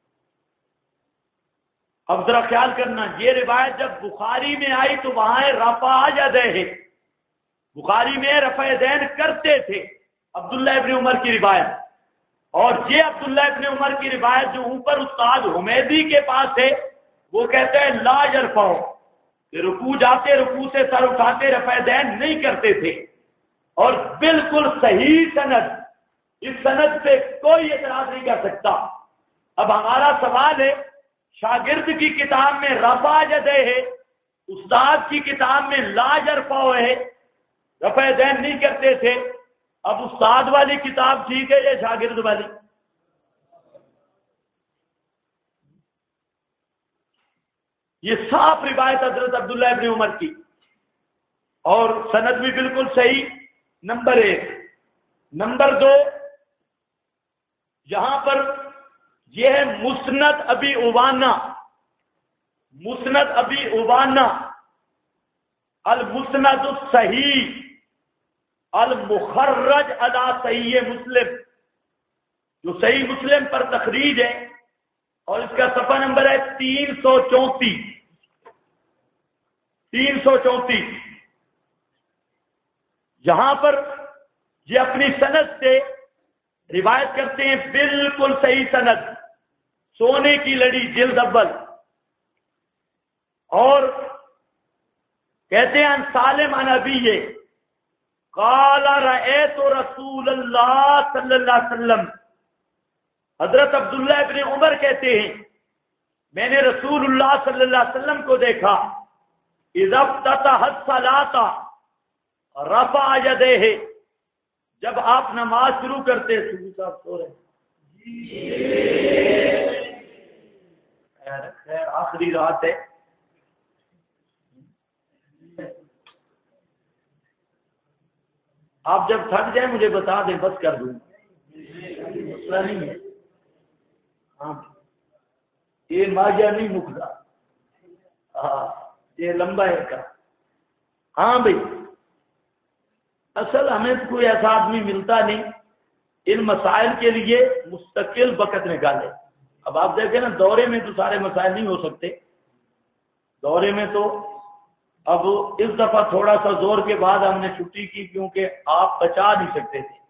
اب ذرا خیال کرنا، یہ روایت جب بخاری میں آئی تو وہاں رفع یدیہ، بخاری میں رفع یدین کرتے تھے، عبداللہ ابن عمر کی روایت. اور یہ عبداللہ ابن عمر کی روایت جو اوپر استاد حمیدی کے پاس ہے وہ کہتے ہیں لا یرفع، کہ رکوع جاتے رکوع سے سر اٹھاتے رفع یدین نہیں کرتے تھے. اور بالکل صحیح سند، اس سند پہ کوئی اعتراض نہیں کر سکتا. اب ہمارا سوال ہے، شاگرد کی کتاب میں رفع یدیہ ہے، استاد کی کتاب میں لا یرفع ہے، رفع یدین نہیں کرتے تھے. اب استاد والی کتاب ٹھیک ہے یا شاگرد والی؟ یہ صاف روایت حضرت عبداللہ ابن عمر کی، اور سند بھی بالکل صحیح. نمبر 1. نمبر 2، یہاں پر یہ ہے مسند ابی عوانہ، مسند ابی عوانہ المسند الصحیح المخرج علی صحیح مسلم، جو صحیح مسلم پر تخریج ہے، اور اس کا صفحہ نمبر ہے 334. 334 یہاں پر یہ اپنی سند سے روایت کرتے ہیں بالکل صحیح سند، سونے کی لڑی جلد اول. اور کہتے ہیں ان سالم عن ابی قال رأیت رسول اللہ صلی اللہ علیہ وسلم، حضرت عبداللہ ابن عمر کہتے ہیں میں نے رسول اللہ صلی اللہ علیہ وسلم کو دیکھا اذا افتتح الصلاۃ رفع یدیہ، جب آپ نماز شروع کرتے. صاحب سو رہے خیر آخری رات ہے. آپ جب تھک جائیں مجھے بتا دیں، بس کر دوں، مسئلہ نہیں ہے. ہاں یہ ماجہ نہیں مکتا، ہاں یہ لمبا ہے کا. ہاں بھائی، اصل ہمیں کوئی ایسا آدمی ملتا نہیں ان مسائل کے لیے مستقل وقت نکالے. اب آپ دیکھیں نا، دورے میں تو سارے مسائل نہیں ہو سکتے. دورے میں تو اب اس دفعہ تھوڑا سا زور کے بعد ہم نے چھٹی کی کیونکہ آپ بچا نہیں سکتے تھے،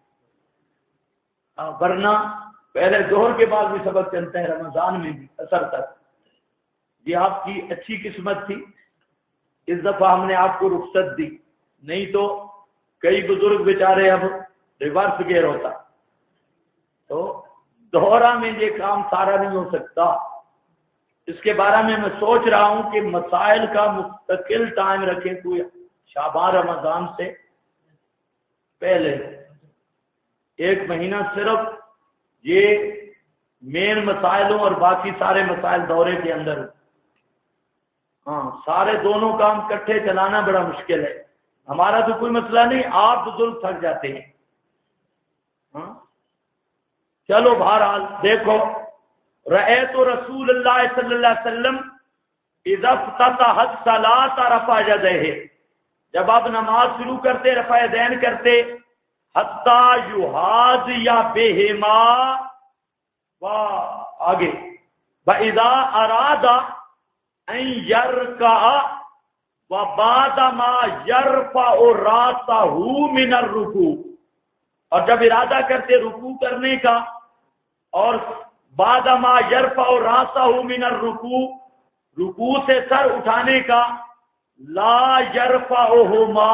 ورنہ پہلے زہر کے بعد بھی سبق چلتا ہے، رمضان میں بھی اثر تک. یہ آپ کی اچھی قسمت تھی، اس دفعہ ہم نے آپ کو رخصت دی، نہیں تو کئی بزرگ بیچارے اب ریورس گیئر ہوتا. تو دوہرا میں یہ کام سارا نہیں ہو سکتا. اس کے بارے میں سوچ رہا ہوں کہ مسائل کا مستقل ٹائم رکھیں، کوئی شعبان رمضان سے پہلے 1 مہینہ صرف یہ مین مسائلوں اور باقی سارے مسائل دورے کے اندر. ہاں سارے دونوں کام کٹھے چلانا بڑا مشکل ہے. ہمارا تو کوئی مسئلہ نہیں، آپ بزرگ تھک جاتے ہیں. ہاں چلو بہرحال دیکھو، رأیت رسول اللہ صلی اللہ علیہ وسلم اذا افتتح الصلاۃ رفع یدیہ، جب آپ نماز شروع کرتے رفع یدین کرتے، حتی یحاذی بہما، و آگے وَإِذَا أَرَادَ ان یرکع وبعد ما یرفع راسہ من الرکوع، اور جب ارادہ کرتے رکوع کرنے کا اور بعد ما یرفع راسہ من الرکوع، رکوع سے سر اٹھانے کا، لا یرفعہما،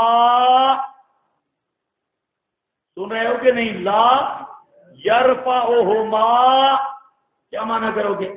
سن رہے ہو کہ نہیں؟ لا یرفعہما کیا معنی کرو گے؟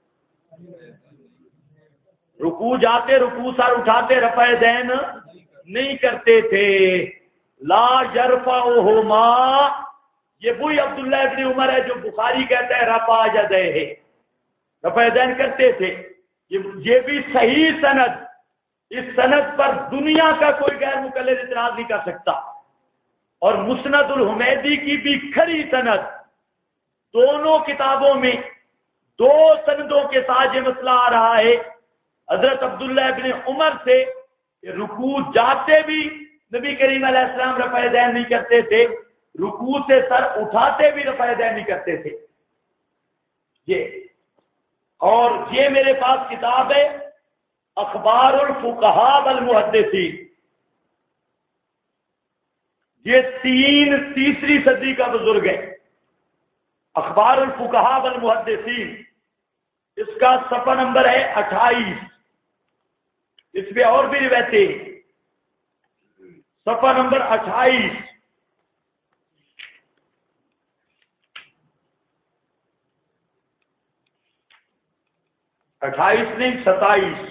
رکوع جاتے رکوع سر اٹھاتے رفع دین نہیں کرتے تھے. لا یرفعہما، یہ وہی عبداللہ ابن عمر ہے جو بخاری کہتا ہے رفع یدیہ، رفع دین کرتے تھے. یہ بھی صحیح سند، اس سند پر دنیا کا کوئی غیر مقلد اعتراض نہیں کر سکتا. اور مسند الحمیدی کی بھی کھری سند، دونوں کتابوں میں دو سندوں کے ساتھ یہ مسئلہ آ رہا ہے حضرت عبداللہ ابن عمر سے کہ رکوع جاتے بھی نبی کریم علیہ السلام رفع دین نہیں کرتے تھے، رکوع سے سر اٹھاتے بھی رفع دین نہیں کرتے تھے. اور یہ میرے پاس کتاب ہے اخبار الفقہاء والمحدثین، یہ تیسری صدی کا بزرگ ہے. اخبار الفقہاء والمحدثین، اس کا صفحہ نمبر ہے 28. اس پہ اور بھی روایتیں، صفحہ نمبر 28. نہیں 27.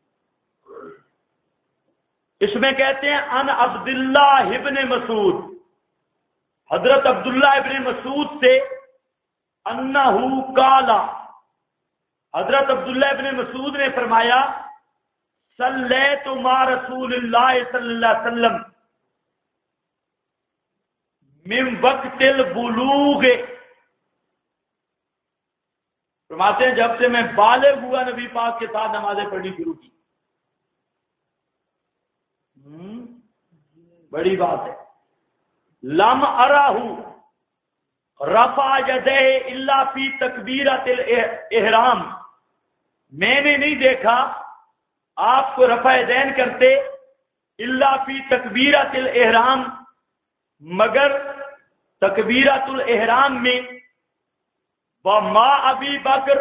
اس میں کہتے ہیں ان عبداللہ ابن مسعود، حضرت عبداللہ ابن مسعود سے، انہو قالا، حضرت عبداللہ ابن مسعود نے فرمایا، صلیت مع رسول اللہ صلی اللہ علیہ وسلم من وقت البلوغ، فرماتے ہیں جب سے میں بالغ ہوا نبی پاک کے ساتھ نمازیں پڑھنی شروع کی. بڑی بات ہے. لم ارہ رفع یدیہ الا فی تکبیرۃ الاحرام، میں نے نہیں دیکھا آپ کو رفع دین کرتے الا فی تکبیرۃ الاحرام، مگر تکبیرۃ الاحرام میں، وما ابی بکر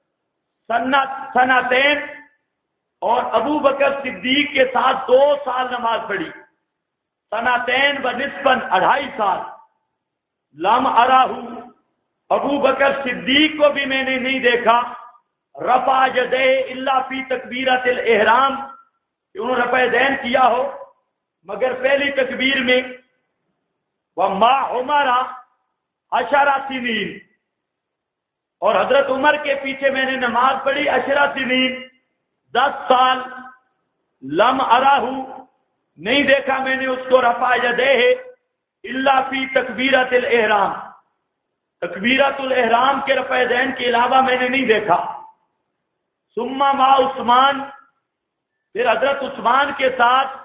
سنتین، اور ابو بکر صدیق کے ساتھ 2 سال نماز پڑھی، سنتین و نصفاً 2.5 سال. لم ارہ، ابو بکر صدیق کو بھی میں نے نہیں دیکھا، رفع یدیہ الا فی تکبیرۃ الاحرام، کہ انہوں نے رفع دین کیا ہو مگر پہلی تکبیر میں. وما عمر 10 سنین، اور حضرت عمر کے پیچھے میں نے نماز پڑھی 10 سنین، 10 سال. لم ارہ، نہیں دیکھا میں نے اس کو رفع یدیہ الا فی تکبیرۃ الاحرام، تکبیرۃ الاحرام کے رفع دین کے علاوہ میں نے نہیں دیکھا. ثم مع عثمان، پھر حضرت عثمان کے ساتھ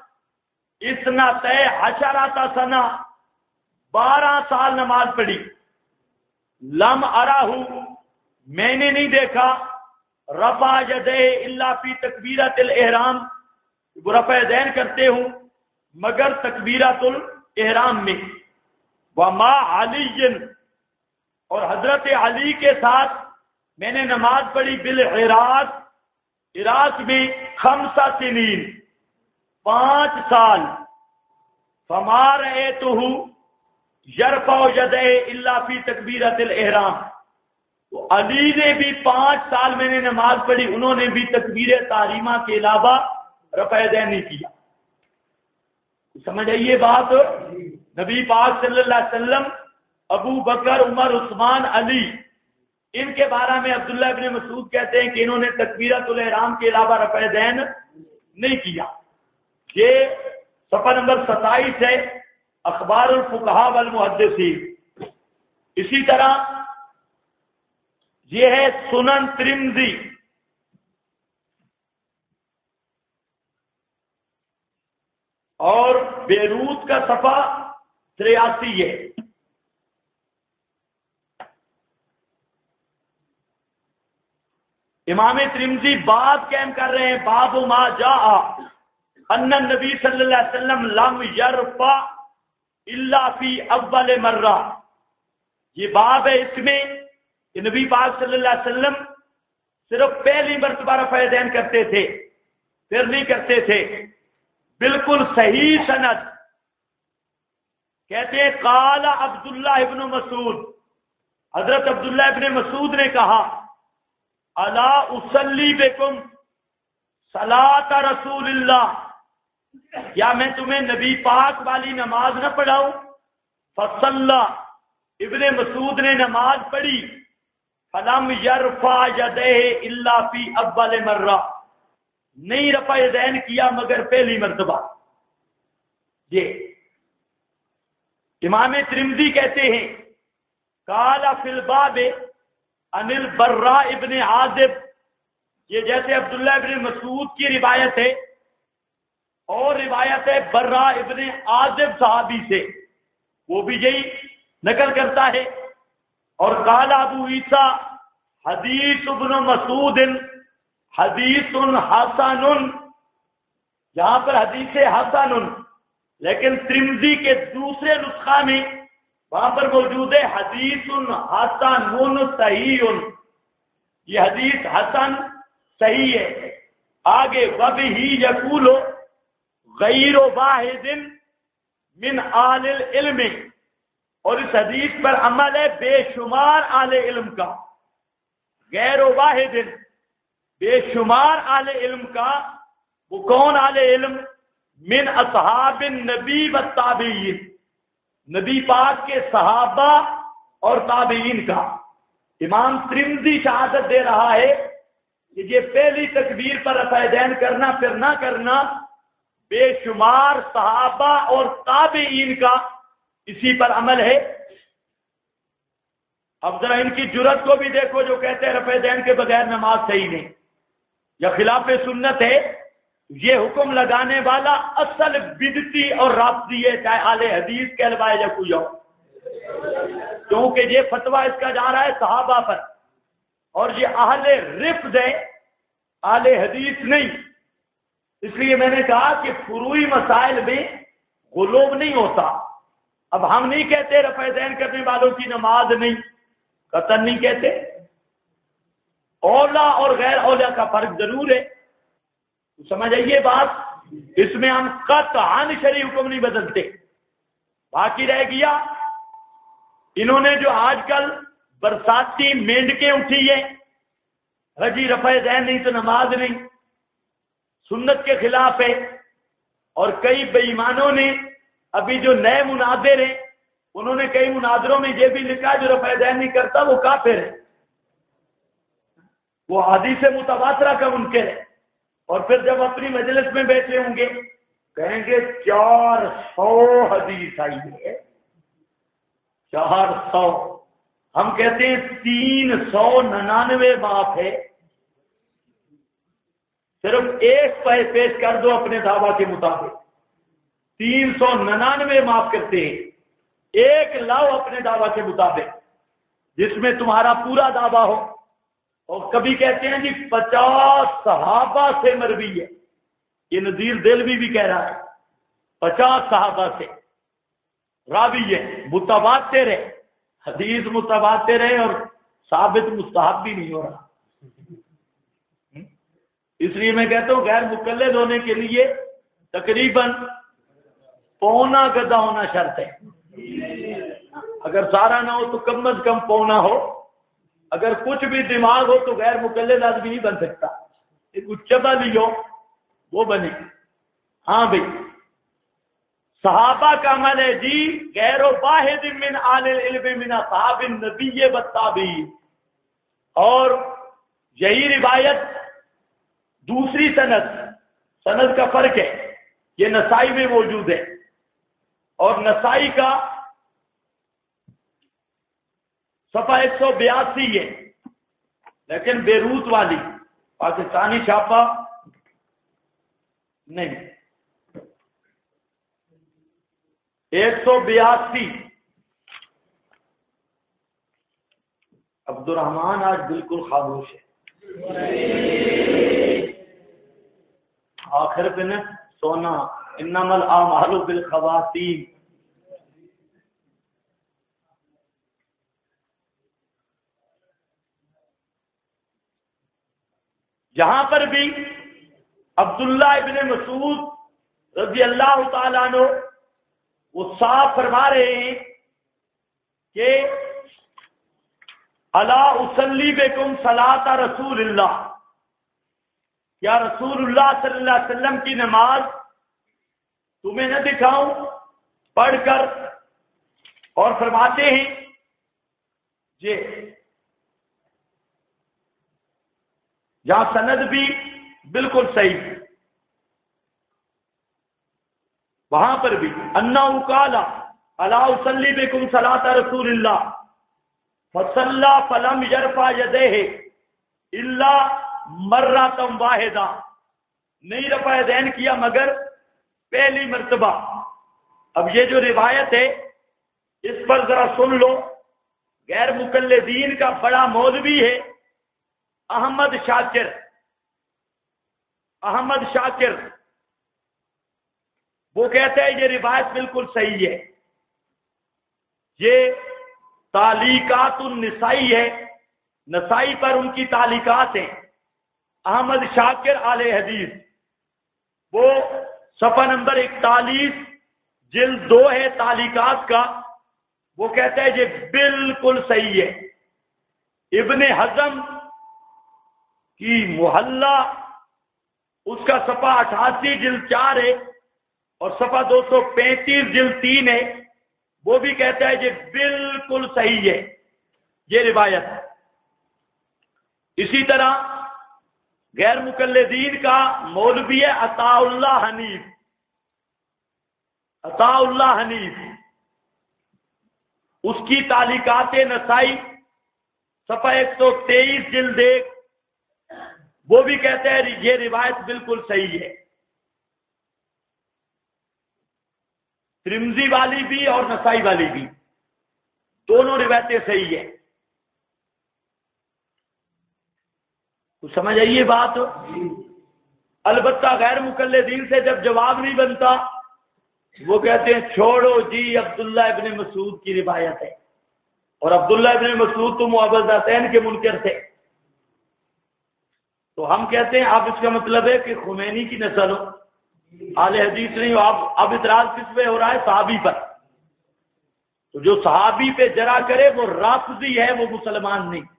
12 سنہ، 12 سال نماز پڑھی. لم ارہ، میں نے نہیں دیکھا رفع یدیہ الا فی تکبیرۃ الاحرام، وہ رفع دین کرتے ہوں مگر تکبیرۃ الاحرام میں. وما علی، اور حضرت علی کے ساتھ میں نے نماز پڑھی بالعراق، عراق میں 5 سنین، 5 سال. فما رأیتہ یرفع یدیہ الا فی تکبیرۃ الاحرام، تو علی نے بھی 5 سال میں نے نماز پڑھی، انہوں نے بھی تکبیر تحریمہ کے علاوہ رفع دین نہیں کیا. سمجھ آئیے بات؟ نبی پاک صلی اللہ علیہ وسلم، ابو بکر، عمر، عثمان، علی، ان کے بارے میں عبداللہ ابن مسعود کہتے ہیں کہ انہوں نے تکبیرۃ الاحرام کے علاوہ رفع دین نہیں کیا. یہ صفحہ نمبر 27 ہے اخبار الفقہاء والمحدثین. اسی طرح یہ ہے سنن ترمذی، اور بیروت کا صفحہ 83 ہے. امام ترمذی باب قائم کر رہے ہیں، باب ما جاء ان النبی صلی اللہ علیہ وسلم لم یرفع الا فی اول مرہ. یہ باب ہے اس میں کہ نبی پاک صلی اللہ علیہ وسلم صرف پہلی مرتبہ رفع دین کرتے تھے، پھر نہیں کرتے تھے. بالکل صحیح سند. کہتے ہیں قال عبداللہ ابن مسعود، حضرت عبداللہ ابن مسعود نے کہا الا اصلی بکم صلاۃ رسول اللہ، کیا میں تمہیں نبی پاک والی نماز نہ پڑھاؤں؟ فصلی، ابن مسعود نے نماز پڑھی. فلم یرفع یدیہ الا فی اول مرہ، نہیں رفع یدین کیا مگر پہلی مرتبہ. یہ امام ترمذی کہتے ہیں قال فی الباب عن البراء ابن عازب، یہ جیسے عبداللہ ابن مسعود کی روایت ہے اور روایت ہے براء ابن عازب صحابی سے، وہ بھی یہی نقل کرتا ہے. اور قال ابو عیسیٰ حدیث ابن مسعود حدیث حسن، یہاں پر حدیث حسن، لیکن ترمذی کے دوسرے نسخہ میں وہاں پر موجود ہے حدیث حسن صحیح. یہ حدیث حسن صحیح ہے. آگے وبہ یقول غیر واحد من اہل العلم، اور اس حدیث پر عمل ہے بے شمار اہل علم کا. غیر واحد، بے شمار اہل علم کا. وہ کون اہل علم؟ من اصحاب النبی والتابعین، نبی پاک کے صحابہ اور تابعین کا. امام ترمذی شہادت دے رہا ہے کہ یہ پہلی تکبیر پر رفع دین کرنا پھر نہ کرنا بے شمار صحابہ اور تابعین کا اسی پر عمل ہے. اب ذرا ان کی جرت کو بھی دیکھو جو کہتے ہیں رفع دین کے بغیر نماز صحیح نہیں یا خلاف سنت ہے. یہ حکم لگانے والا اصل بدعتی اور رافضی ہے، چاہے اہل حدیث کہلوائے یا کوئی اور، کیونکہ یہ فتویٰ اس کا جا رہا ہے صحابہ پر، اور یہ اہل رفض ہے، اہل حدیث نہیں. اس لیے میں نے کہا کہ فروعی مسائل میں غلو نہیں ہوتا. اب ہم نہیں کہتے رفع دین کرنے والوں کی نماز نہیں، قطعاً نہیں کہتے. اولا اور غیر اولا کا فرق ضرور ہے، سمجھ آئیے بات. اس میں ہم قطعاً شرعی حکم نہیں بدلتے. باقی رہ گیا انہوں نے جو آج کل برساتی مینڈکیں اٹھی ہیں، رجی رفع دین نہیں تو نماز نہیں، سنت کے خلاف ہے. اور کئی بے ایمانوں نے ابھی جو نئے مناظر ہیں انہوں نے کئی مناظروں میں یہ بھی لکھا جو رفع دین نہیں کرتا وہ کافر ہے، وہ حدیث متواترہ کا منکر ہے. اور پھر جب اپنی مجلس میں بیٹھے ہوں گے کہیں گے 400 حدیث آئی ہے، 400. ہم کہتے ہیں 399 معاف ہے. صرف ایک پیش کر دو اپنے دعویٰ کے مطابق، 399 معاف کرتے ہیں. ایک لاؤ اپنے دعویٰ کے مطابق جس میں تمہارا پورا دعویٰ ہو. اور کبھی کہتے ہیں جی 50 صحابہ سے مروی ہے، یہ نذیر دلوی بھی کہہ رہا ہے 50 صحابہ سے راوی ہے، متواتر ہے. حدیث متواتر ہے اور ثابت مستحب بھی نہیں ہو رہا. اس لیے میں کہتا ہوں غیر مقلد ہونے کے لیے تقریباً پونا گدھا ہونا شرط ہے. اگر سارا نہ ہو تو کم از کم پونا ہو. اگر کچھ بھی دماغ ہو تو غیر مقلد آدمی نہیں بن سکتا. ایک چبا بھی ہو وہ بنے. ہاں بھائی صحابہ کا عمل ہے جی غیر واحد من آل العلم من اصحاب النبی والتابعین. اور یہی روایت دوسری سند کا فرق ہے، یہ نسائی میں موجود ہے اور نسائی کا صفحہ 182 ہے، لیکن بیروت والی پاکستانی چھاپا نہیں. 182. عبد الرحمان آج بالکل خاموش ہے. آخر پہ نا سونا انما الاعمال بالخواتیم. جہاں پر بھی عبداللہ ابن مسعود رضی اللہ تعالیٰ عنہ وہ صاف فرما رہے ہیں کہ الا اصلی بکم صلاۃ رسول اللہ، یا رسول اللہ صلی اللہ علیہ وسلم کی نماز تمہیں نہ دکھاؤں پڑھ کر؟ اور فرماتے ہیں جہاں سند بھی بالکل صحیح، وہاں پر بھی انہ قال الا اصلی بکم صلاۃ رسول اللہ فصلی فلم یرفع یدیہ الا مرۃ واحدہ، نہیں رفع یدین کیا مگر پہلی مرتبہ. اب یہ جو روایت ہے اس پر ذرا سن لو. غیر مقلدین کا بڑا مولوی ہے احمد شاکر، وہ کہتے ہیں یہ روایت بالکل صحیح ہے. یہ تعلیقات النسائی ہے، نسائی پر ان کی تعلیقات ہیں. احمد شاکر اہل حدیث، وہ صفحہ نمبر 41 جلد 2 ہے تعلیقات کا. وہ کہتے ہیں یہ بالکل صحیح ہے. ابن حزم کی محلہ اس کا صفحہ 88 جلد 4 ہے اور صفحہ 235 جلد 3 ہے. وہ بھی کہتا ہے یہ بالکل صحیح ہے یہ روایت. اسی طرح غیر مقلدین کا مولوی ہے عطاء اللہ حنیف، اس کی تعلیقات نسائی صفحہ 123 جلد 1، وہ بھی کہتے ہیں یہ روایت بالکل صحیح ہے. ترمذی والی بھی اور نسائی والی بھی، دونوں روایتیں صحیح ہیں. تو سمجھ آئیے بات. البتہ غیر مقلدین سے جب جواب نہیں بنتا وہ کہتے ہیں چھوڑو جی عبداللہ ابن مسعود کی روایت ہے، اور عبداللہ ابن مسعود تو معوذتین کے منکر تھے. تو ہم کہتے ہیں اب اس کا مطلب ہے کہ خمینی کی نسل ہو، اہل حدیث نہیں ہو. اب اعتراض کس پہ ہو رہا ہے؟ صحابی پر. تو جو صحابی پہ جرا کرے وہ رافضی ہے، وہ مسلمان نہیں.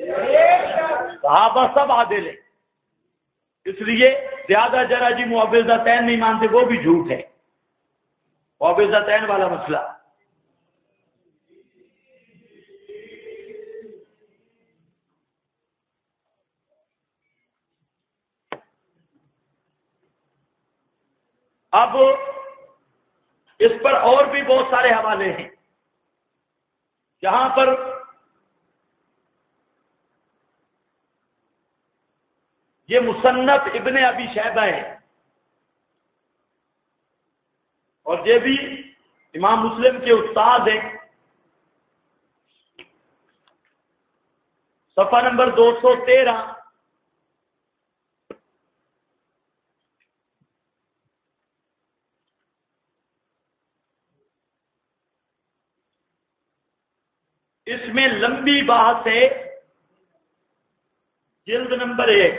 صحابہ سب عادل ہیں، اس لیے زیادہ جرا جی معوذتین نہیں مانتے وہ بھی جھوٹ ہے. معوذتین والا مسئلہ اب اس پر اور بھی بہت سارے حوالے ہیں جہاں پر یہ مصنف ابن ابی شیبہ ہے اور یہ بھی امام مسلم کے استاد ہیں. صفحہ نمبر 213 اس میں لمبی بحث ہے. جلد نمبر 1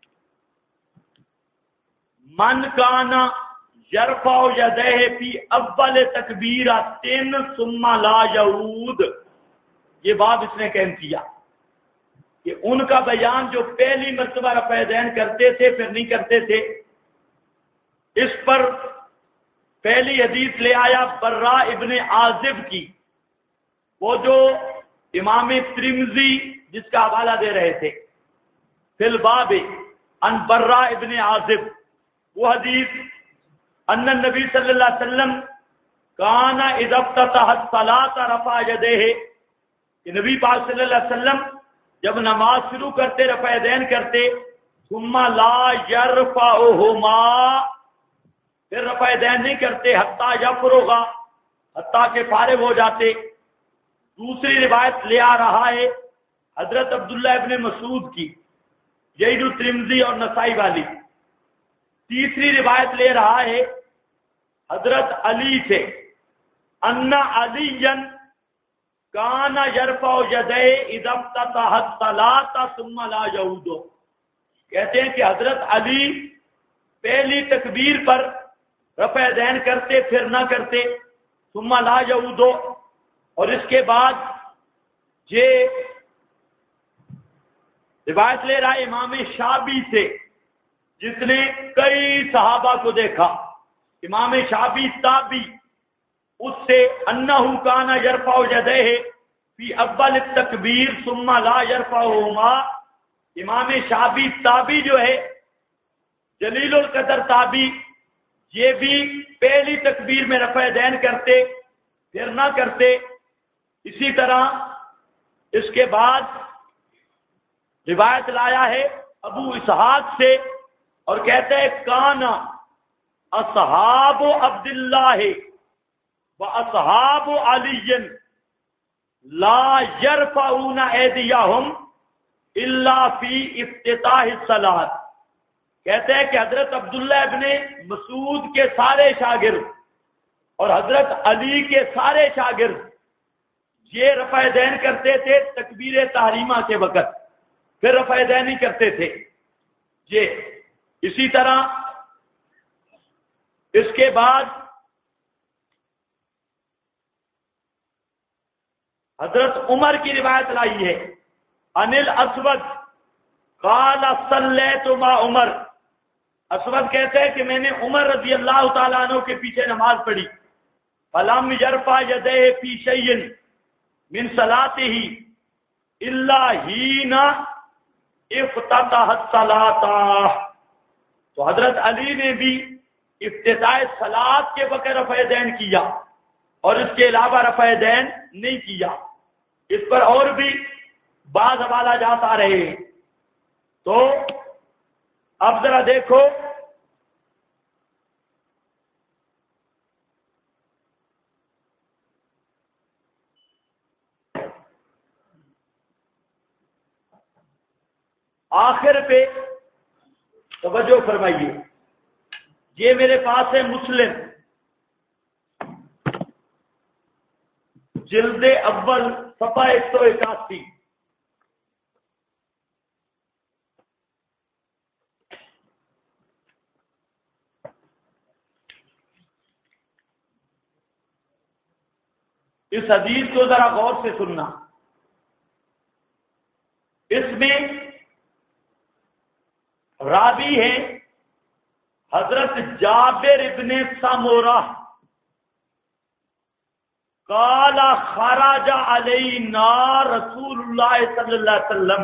من کانا یرفع یدیہ فی اول تکبیرۃ ثم لا یعود، یہ باب اس نے قائم کیا کہ ان کا بیان جو پہلی مرتبہ رفع یدین کرتے تھے پھر نہیں کرتے تھے. اس پر پہلی حدیث لے آیا برا ابن عازب کی، وہ جو امام ترمذی جس کا حوالہ دے رہے تھے فی الباب ان برا ابن عازب. وہ حدیث ان النبی صلی اللہ علیہ وسلم کان اذا افتتح الصلاۃ رفع یدیہ، کہ نبی پاک صلی اللہ علیہ وسلم جب نماز شروع کرتے رفع یدین کرتے، ثم لا یرفعہما، پھر رفع یدین نہیں کرتے، حتی یفرغ، حتیٰ کہ فارغ ہو جاتے. دوسری روایت لے آ رہا ہے حضرت عبداللہ ابن مسعود کی یہی جو ترمذی اور نسائی والی۔ تیسری روایت لے رہا ہے حضرت علی سے، ان علی کان یرفع یدیہ اذا افتتح الصلاۃ ثم لا یعود، کہتے ہیں کہ حضرت علی پہلی تکبیر پر رفع دین کرتے پھر نہ کرتے، ثم لا یعود، اور اس کے بعد یہ روایت لے رہا ہے امام شعبی سے جس نے کئی صحابہ کو دیکھا، امام شعبی تابعی، اس سے انہ کان یرفع یدیہ فی اول التکبیر ثم لا یرفعہما، امام شعبی تابعی جو ہے جلیل القدر تابعی، یہ بھی پہلی تکبیر میں رفع دین کرتے پھر نہ کرتے۔ اسی طرح اس کے بعد روایت لایا ہے ابو اسحاق سے اور کہتے ہیں کان اصحاب عبداللہ و اصحاب علی لا یرفعون ایدیہم الا فی افتتاح الصلاۃ، کہتے ہیں کہ حضرت عبداللہ ابن مسعود کے سارے شاگرد اور حضرت علی کے سارے شاگرد یہ رفع دین کرتے تھے تکبیر تحریمہ کے وقت، پھر رفع دین نہیں کرتے تھے یہ۔ اسی طرح اس کے بعد حضرت عمر کی روایت لائی ہے، انل اسود قال صلیت مع عمر، اسود کہتے ہیں کہ میں نے عمر رضی اللہ تعالیٰ عنہ کے پیچھے نماز پڑھی، فلم یرفع یدیہ فی شیء من صلاتہ الا حین افتتح الصلاۃ، تو حضرت علی نے بھی افتتاح صلاۃ کے وقت رفع دین کیا اور اس کے علاوہ رفع دین نہیں کیا۔ اس پر اور بھی بعض حوالہ جات آ رہے ہیں۔ تو اب ذرا دیکھو آخر پہ توجہ فرمائیے، یہ میرے پاس ہے مسلم جلد اول صفحہ 181، اس حدیث کو ذرا غور سے سننا۔ اس میں راوی ہیں حضرت جابر ابن سمورہ، قال خرج علینا رسول اللہ صلی اللہ علیہ وسلم،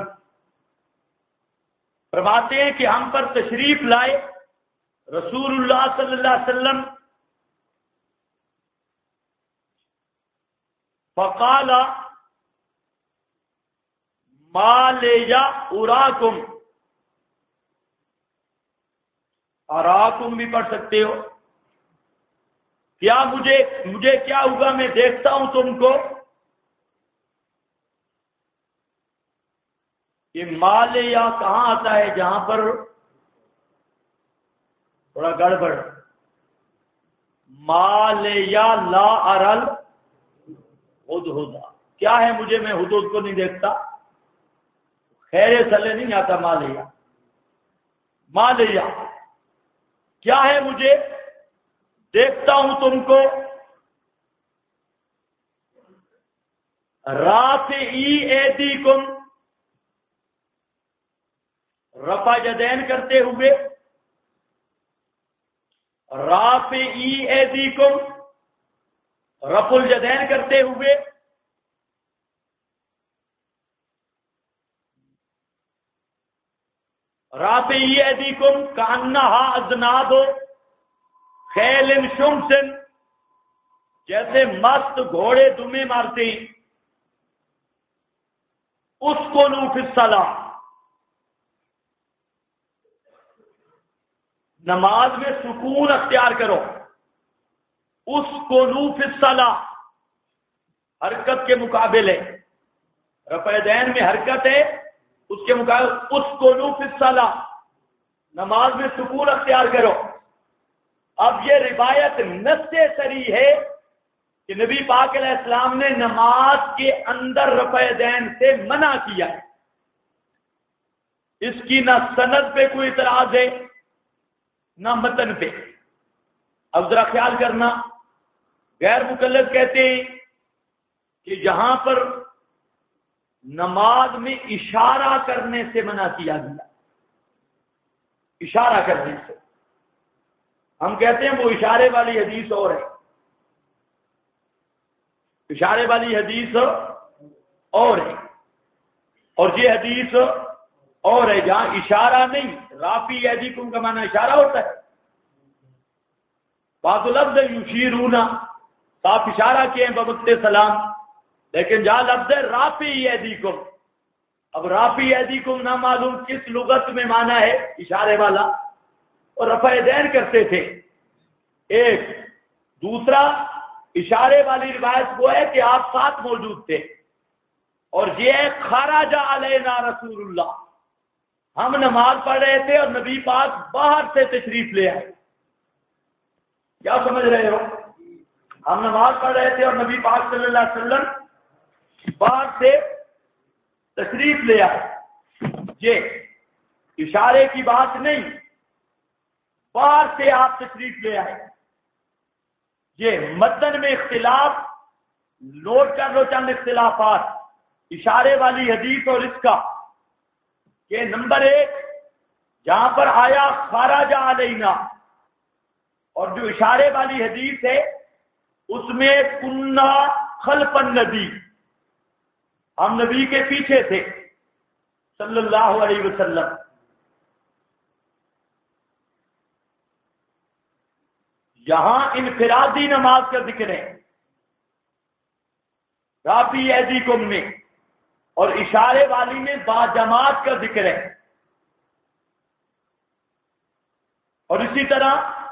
فرماتے ہیں کہ ہم پر تشریف لائے رسول اللہ صلی اللہ علیہ وسلم، فقال ما لیا اراکم، اراکم بھی پڑھ سکتے ہو، کیا مجھے کیا ہوگا، میں دیکھتا ہوں تم کو۔ یہ مالیہ کہاں آتا ہے جہاں پر تھوڑا گڑبڑ، مالیہ لا ارل ہدہدا، کیا ہے مجھے، میں ہدہد کو نہیں دیکھتا، خیر سلے نہیں آتا مالیہ، مالیہ کیا ہے مجھے، دیکھتا ہوں تم کو، رافعی ایدیکم، رفع یدین کرتے ہوئے، رافعی ایدیکم رفع الیدین کرتے ہوئے، رافعی ایدیکم کانہا اذناب خیل شمس، جیسے مست گھوڑے دمے مارتے ہیں، اس کو نو فی الصلاۃ، نماز میں سکون اختیار کرو، اس کو نو فی الصلاۃ حرکت کے مقابلے، رفع دین میں حرکت ہے اس کے مقابل اسکنوا فی الصلاۃ، نماز میں سکون اختیار کرو۔ اب یہ روایت نص صریح ہے کہ نبی پاک علیہ السلام نے نماز کے اندر رفع دین سے منع کیا ہے، اس کی نہ سند پہ کوئی اعتراض ہے نہ متن پہ۔ اب ذرا خیال کرنا، غیر مقلد کہتے ہیں کہ جہاں پر نماز میں اشارہ کرنے سے منع کیا گیا، اشارہ کرنے سے، ہم کہتے ہیں وہ اشارے والی حدیث اور ہے، اشارے والی حدیث اور ہے، اور یہ حدیث اور ہے جہاں اشارہ نہیں، رافی ایدیکم کا معنی اشارہ ہوتا ہے، بعض لفظ یشیرون صاف اشارہ کیے ہیں بوقت سلام، لیکن جہاں لفظ رافی ایدیکم، اب رافی ایدیکم نہ معلوم کس لغت میں معنی ہے اشارے والا، اور رفع دین کرتے تھے ایک، دوسرا اشارے والی روایت وہ ہے کہ آپ ساتھ موجود تھے، اور یہ خرج علینا رسول اللہ، ہم نماز پڑھ رہے تھے اور نبی پاک باہر سے تشریف لے آئے۔ کیا سمجھ رہے ہو؟ ہم نماز پڑھ رہے تھے اور نبی پاک صلی اللہ علیہ وسلم باہر سے تشریف لے آئے، یہ اشارے کی بات نہیں، باہر سے آپ تشریف لے آئے۔ یہ متن میں اختلاف، نوٹ کر لو چند اختلافات اشارے والی حدیث اور اس کا، کہ نمبر ایک، جہاں پر آیا خرج علینا، اور جو اشارے والی حدیث ہے اس میں کنا خلف النبی، ہم نبی کے پیچھے تھے صلی اللہ علیہ وسلم۔ یہاں انفرادی نماز کا ذکر ہے رافی ایدیکم میں، اور اشارے والی میں باجماعت کا ذکر ہے، اور اسی طرح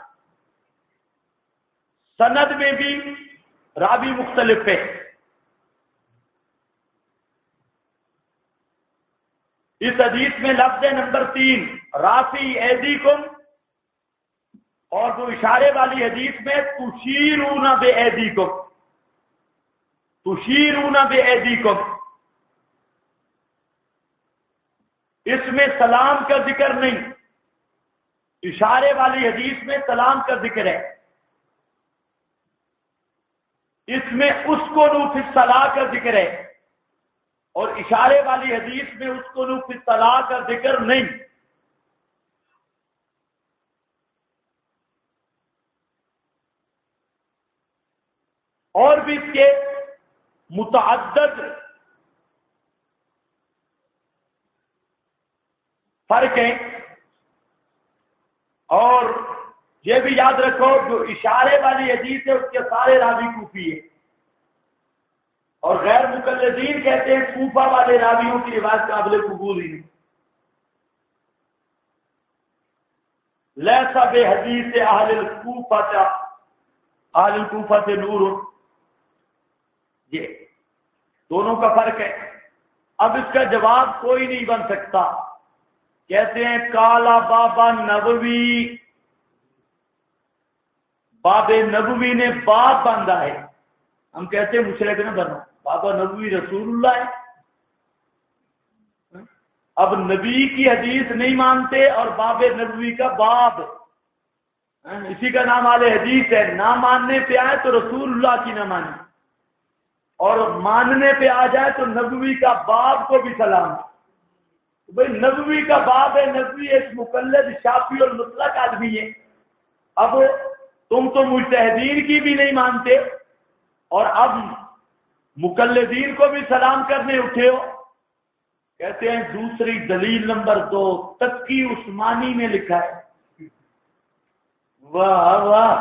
سند میں بھی راوی مختلف ہے۔ اس حدیث میں لفظ نمبر 3 رافی ایدیکم، اور جو اشارے والی حدیث میں تشیرون بایدیکم، تشیرون بایدیکم، اس میں سلام کا ذکر نہیں، اشارے والی حدیث میں سلام کا ذکر ہے، اس میں اسکنوا فی الصلاۃ کا ذکر ہے، اور اشارے والی حدیث میں اسکنوا فی الصلاۃ کا ذکر نہیں۔ اور بھی اس کے متعدد فرق ہیں، اور یہ بھی یاد رکھو جو اشارے والی حدیث ہے اس کے سارے راوی کوفی ہیں، اور غیر مقلدین کہتے ہیں کوفہ والے راویوں کی روایت قابل قبول ہی نہیں، لیسا بے حدیث اہل الکوفہ، اہل الکوفہ سے نور، یہ دونوں کا فرق ہے۔ اب اس کا جواب کوئی نہیں بن سکتا، کہتے ہیں کالا بابا نبوی، باب نبوی نے باب باندھا ہے، ہم کہتے ہیں مشرک نہ بنا، بابا نبوی رسول اللہ ہے۔ اب نبی کی حدیث نہیں مانتے اور باب نبوی کا باب، اسی کا نام آل حدیث ہے، نہ ماننے پہ آئے تو رسول اللہ کی نہ مانے، اور ماننے پہ آ جائے تو نبوی کا باب کو بھی سلام۔ بھائی نبوی کا باب ہے، نبوی ایک مقلد شافعی اور مطلق آدمی ہے، اب تم تو مجتہدین کی بھی نہیں مانتے اور اب مقلدین کو بھی سلام کرنے اٹھے ہو۔ کہتے ہیں دوسری دلیل نمبر 2 تقی عثمانی میں لکھا ہے، واہ واہ،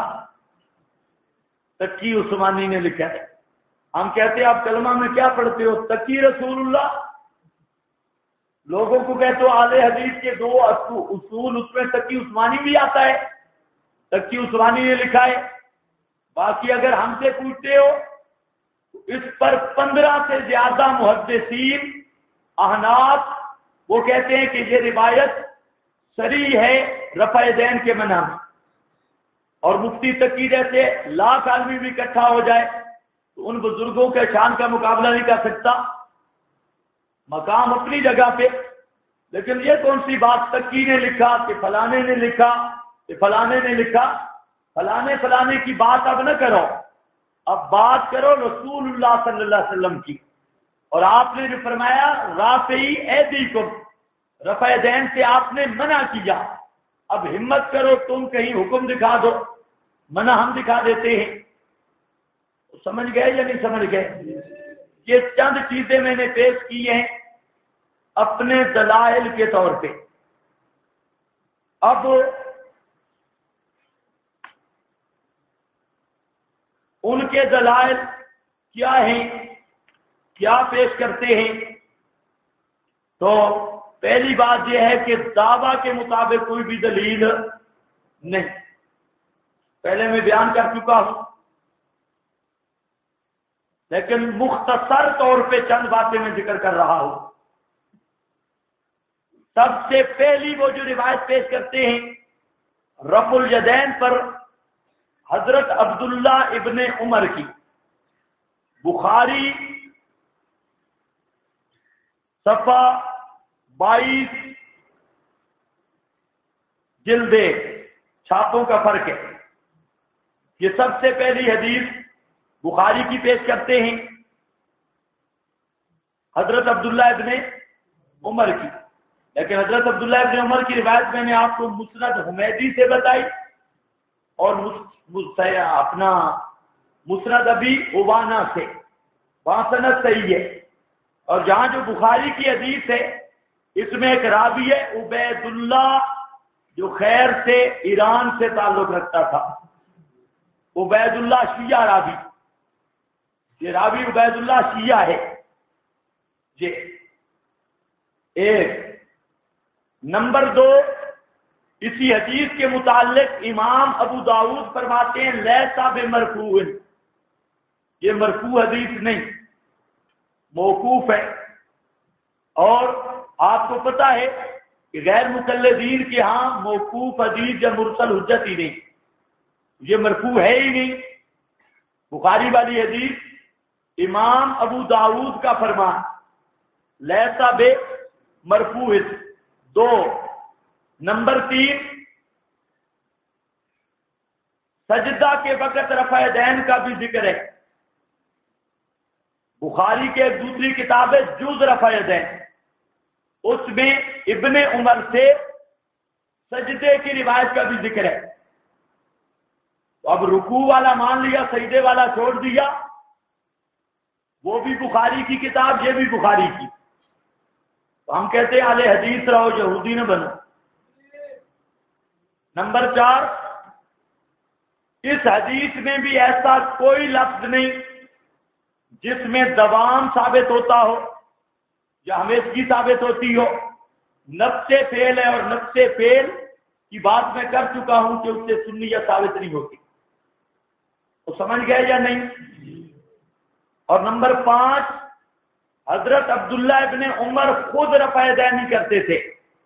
تقی عثمانی نے لکھا ہے۔ ہم کہتے ہیں آپ کلمہ میں کیا پڑھتے ہو؟ تقی رسول اللہ، لوگوں کو کہتے ہو اہل حدیث کے 2 اصول، اس میں تقی عثمانی بھی آتا ہے، تقی عثمانی نے لکھا ہے۔ باقی اگر ہم سے پوچھتے ہو تو اس پر 15 سے زیادہ محدثین، احناف وہ کہتے ہیں کہ یہ روایت صریح ہے رفع دین کے منع میں، اور مفتی تقی جیسے لاکھ آدمی بھی اکٹھا ہو جائے تو ان بزرگوں کے شان کا مقابلہ نہیں کر سکتا، مقام اپنی جگہ پہ۔ لیکن یہ کون سی بات تقی نے لکھا کہ فلانے نے لکھا کہ فلانے نے لکھا، فلانے کی بات اب نہ کرو، اب بات کرو رسول اللہ صلی اللہ علیہ وسلم کی۔ اور آپ نے جو فرمایا رافعی ایدیکم، رفع دین سے آپ نے منع کیا، اب ہمت کرو تم کہیں حکم دکھا دو، منع ہم دکھا دیتے ہیں۔ سمجھ گئے یا نہیں سمجھ گئے؟ یہ چند چیزیں میں نے پیش کی ہیں اپنے دلائل کے طور پہ۔ اب ان کے دلائل کیا ہیں، کیا پیش کرتے ہیں؟ تو پہلی بات یہ ہے کہ دعویٰ کے مطابق کوئی بھی دلیل نہیں، پہلے میں بیان کر چکا ہوں، لیکن مختصر طور پہ چند باتیں میں ذکر کر رہا ہوں۔ سب سے پہلی وہ جو روایت پیش کرتے ہیں رفع الیدین پر حضرت عبداللہ ابن عمر کی، بخاری صفحہ 22 جلدے، چھاپوں کا فرق ہے۔ یہ سب سے پہلی حدیث بخاری کی پیش کرتے ہیں حضرت عبداللہ ابن عمر کی، لیکن حضرت عبداللہ ابن عمر کی روایت میں نے آپ کو مسند حمیدی سے بتائی اور اپنا مسند ابی عوانہ سے، وہاں سند صحیح ہے۔ اور جہاں جو بخاری کی حدیث ہے اس میں ایک راوی ہے عبید اللہ، جو خیر سے ایران سے تعلق رکھتا تھا، عبید اللہ شیعہ راوی، یہ راوی عبید اللہ شیعہ ہے۔ یہ ایک نمبر دو، اسی حدیث کے متعلق امام ابو داؤد فرماتے ہیں لیسا بمرفوع، یہ مرفوع حدیث نہیں، موقوف ہے۔ اور آپ کو پتا ہے کہ غیر مقلدین کے ہاں موقوف حدیث یا مرسل حجت ہی نہیں، یہ مرفوع ہے ہی نہیں۔ بخاری والی حدیث امام ابو داؤد کا فرمان لیسا بے مرفوع۔ دو نمبر تین، سجدہ کے وقت رفع دین کا بھی ذکر ہے، بخاری کے ایک دوسری کتاب ہے جز رفع دین، اس میں ابن عمر سے سجدے کی روایت کا بھی ذکر ہے۔ تو اب رکوع والا مان لیا، سجدے والا چھوڑ دیا، وہ بھی بخاری کی کتاب، یہ بھی بخاری کی، تو ہم کہتے ہیں اہل حدیث رہو، یہودی نہ بنو۔ نمبر چار، اس حدیث میں بھی ایسا کوئی لفظ نہیں جس میں دوام ثابت ہوتا ہو یا ہمیشگی ثابت ہوتی ہو، نفس فعل ہے، اور نفس فعل کی بات میں کر چکا ہوں کہ اس سے سنیت ثابت نہیں ہوتی، تو سمجھ گئے یا نہیں؟ اور نمبر پانچ، حضرت عبداللہ ابن عمر خود رفع دین نہیں کرتے تھے،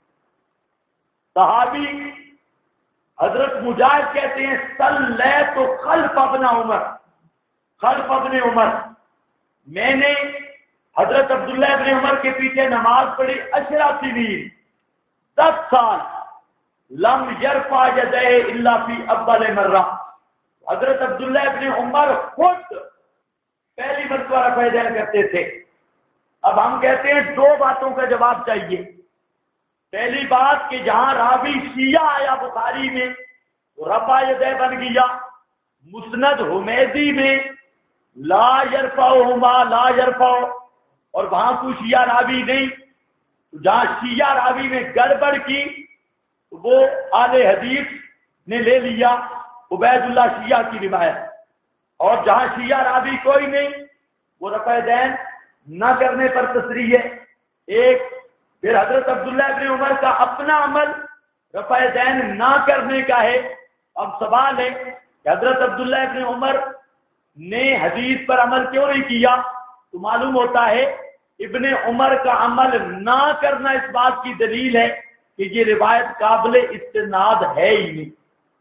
صحابی حضرت مجاہد کہتے ہیں صلیت خلف ابن عمر، خلف ابن عمر، میں نے حضرت عبداللہ ابن عمر کے پیچھے نماز پڑھی 10 سنین، 10 سال، لم یرفع یدیہ الا فی اول مرہ، حضرت عبداللہ ابن عمر خود پہلی مرتبہ رفع دین کرتے تھے۔ اب ہم کہتے ہیں دو باتوں کا جواب چاہیے۔ پہلی بات کہ جہاں راوی شیعہ آیا بخاری میں تو رفع یدیہ بن گیا، مسند حمیدی میں لا یرفعہما لا یرفع، اور وہاں کوئی شیعہ راوی نہیں، تو جہاں شیعہ راوی میں گڑبڑ کی تو وہ اہل حدیث نے لے لیا عبید اللہ شیعہ کی روایت، اور جہاں شیعہ راوی کوئی نہیں وہ رفع دین نہ کرنے پر تصریح ہے۔ ایک پھر حضرت عبداللہ ابن عمر کا اپنا عمل رفع دین نہ کرنے کا ہے۔ اب سوال ہے کہ حضرت عبداللہ ابن عمر نے حدیث پر عمل کیوں نہیں کیا؟ تو معلوم ہوتا ہے ابن عمر کا عمل نہ کرنا اس بات کی دلیل ہے کہ یہ روایت قابل استناد ہے ہی نہیں.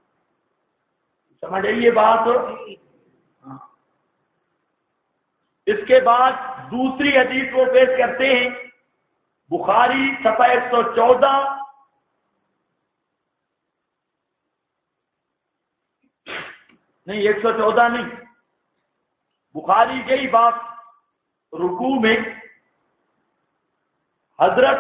سمجھ آئی یہ بات؟ ہاں. اس کے بعد دوسری حدیث وہ پیش کرتے ہیں، بخاری صفحہ 114، نہیں 114 نہیں، بخاری کے ہی باب رکوع میں حضرت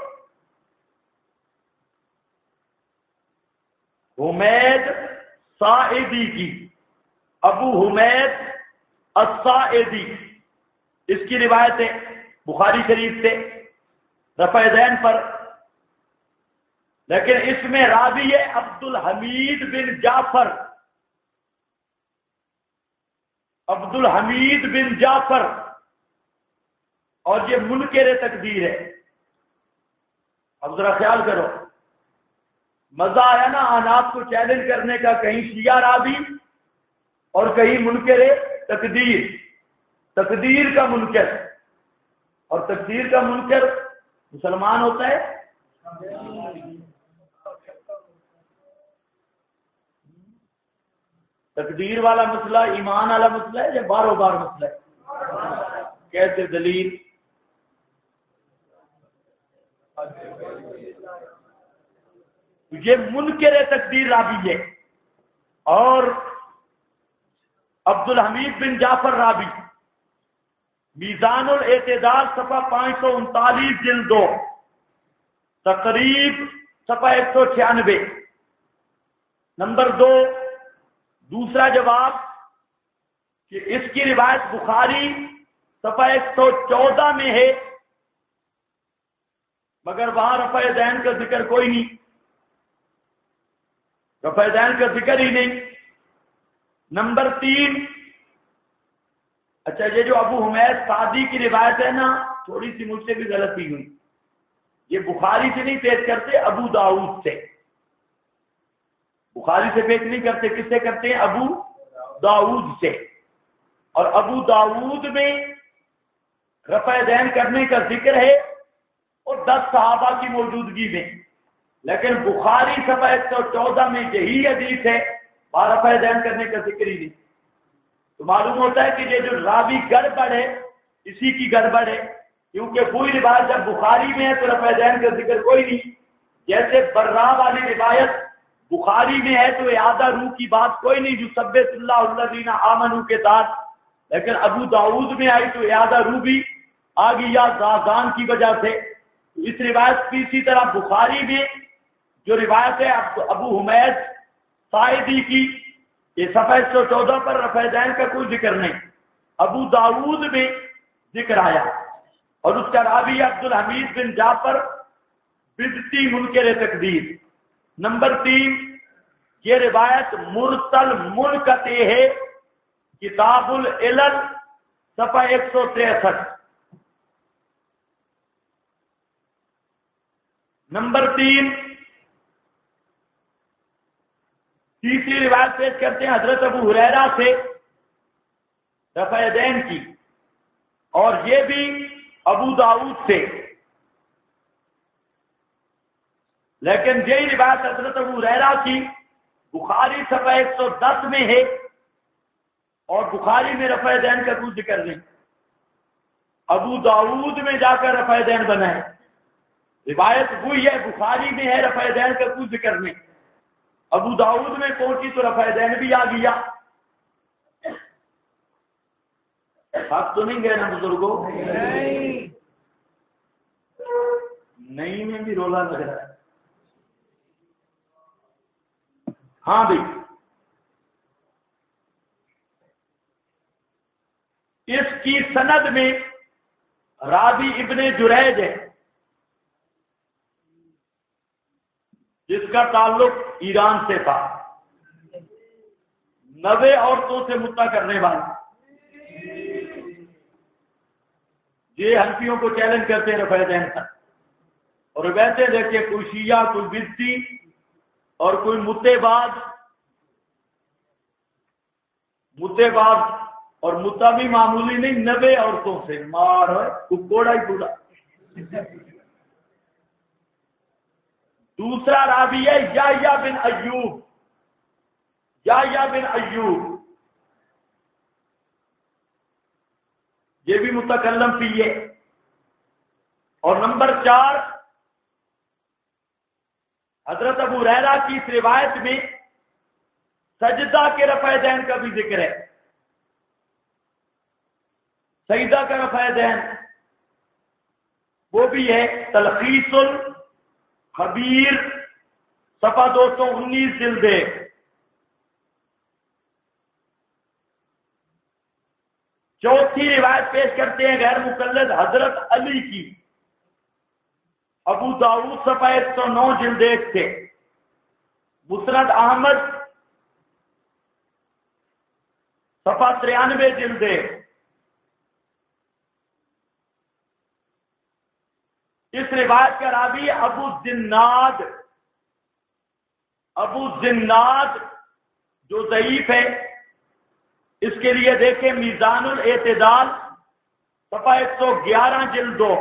حمید ساعدی کی، ابو حمید الساعدی، اس کی روایت ہے بخاری شریف سے رفع ذہن پر، لیکن اس میں راوی ہے عبد الحمید بن جعفر، عبد الحمید بن جعفر، اور یہ منکر تقدیر ہے. اب ذرا خیال کرو، مزہ آیا نا آنات کو چیلنج کرنے کا، کہیں شیعہ راوی اور کہیں منکر تقدیر، تقدیر کا منکر، اور تقدیر کا منکر مسلمان ہوتا ہے؟ تقدیر والا مسئلہ ایمان والا مسئلہ ہے یا بارو بار مسئلہ ہے؟ کیسے دلیل؟ یہ منکر تقدیر راوی ہے، اور عبد الحمید بن جعفر راوی، میزان الاعتدال صفحہ 539 جلد 2، تقریب صفحہ 196. نمبر 2، دوسرا جواب کہ اس کی روایت بخاری صفحہ 114 میں ہے، مگر وہاں رفع ذہن کا ذکر کوئی نہیں، رفع ذہن کا ذکر ہی نہیں. نمبر 3، اچھا یہ جو ابو حمید سعدی کی روایت ہے نا، تھوڑی سی مجھ سے بھی غلطی ہوئی، یہ بخاری سے نہیں پیش کرتے، ابو داؤد سے، بخاری سے پیش نہیں کرتے، کس سے کرتے ہیں؟ ابو داؤد سے. اور ابو داؤد میں رفع ذہن کرنے کا ذکر ہے اور 10 صحابہ کی موجودگی میں، لیکن بخاری صفحہ 114 میں یہی حدیث ہے، رفع ذہن کرنے کا ذکر ہی نہیں. تو معلوم ہوتا ہے کہ یہ جو راوی گڑبڑ ہے، اسی کی گڑبڑ ہے، کیونکہ کوئی روایت جب بخاری میں ہے تو رفع ذہن کا ذکر کوئی نہیں. جیسے برا والی روایت بخاری میں ہے تو اعادہ روح کی بات کوئی نہیں، جو ثبت اللہ الذین آمنوا کے ساتھ، لیکن ابو داؤد میں آئی تو اعادہ روح بھی آ گئی یا زازان کی وجہ سے. اس روایت کی اسی طرح بخاری میں جو روایت ہے ابو حمید ساعدی کی، یہ صفحہ 114 پر رفع ذہن کا کوئی ذکر نہیں، ابو داؤد میں ذکر آیا، اور اس کا راوی عبد الحمید بن جعفر بدتی منکر تقدیر. نمبر 3، یہ روایت مرسل منقطع ہے، کتاب العلل صفحہ 163. نمبر 3، تیسری روایت پیش کرتے ہیں حضرت ابو ہریرہ سے رفع ذہن کی، اور یہ بھی ابو داؤد سے، لیکن یہی روایت حضرت ابو ہریرہ کی بخاری صفحہ 110 میں ہے، اور بخاری میں رفع ذہن کا کوئی ذکر نہیں. ابو داؤد میں جا کر رفع ذہن بنا ہے، روایت وہی ہے، بخاری میں ہے، رفع ذہن کا کوئی ذکر نہیں. ابو داؤد میں پہنچی تو رفع ذہن بھی آ گیا. آپ تو نہیں گئے نا بزرگوں؟ نہیں میں بھی رولا لگ رہا ہے. ہاں بھائی، اس کی سند میں راوی ابن جریج ہے، جس کا تعلق ایران سے تھا، 90 عورتوں سے مدعا کرنے والا. یہ حنفیوں کو چیلنج کرتے ہیں رفع ذہن تک، اور ویسے دیکھیں کوئی شیعہ، کوئی بدتی اور کوئی مدعے باز اور متا بھی معمولی نہیں، 90 عورتوں سے مار کوڑا ہی کوڑا۔ دوسرا راوی ہے یحییٰ بن ایوب، یحییٰ بن ایوب، یہ بھی متکلم فی ہے۔ اور نمبر 4 حضرت ابو ہریرہ کی اس روایت میں سجدہ کے رفع دین کا بھی ذکر ہے، سجدہ کا رفع دین وہ بھی ہے۔ تلخیص الخبیر صفحہ 219 جلد 1۔ چوتھی روایت پیش کرتے ہیں غیر مقلد حضرت علی کی، ابو داؤد صفحہ 109 جلد 1 سے، مسند احمد صفحہ 93 جلد 1۔ اس روایت کا راوی ابو الزناد، ابو الزناد جو ضعیف ہے، اس کے لیے دیکھیں میزان الاعتدال صفحہ 111 جلد 2،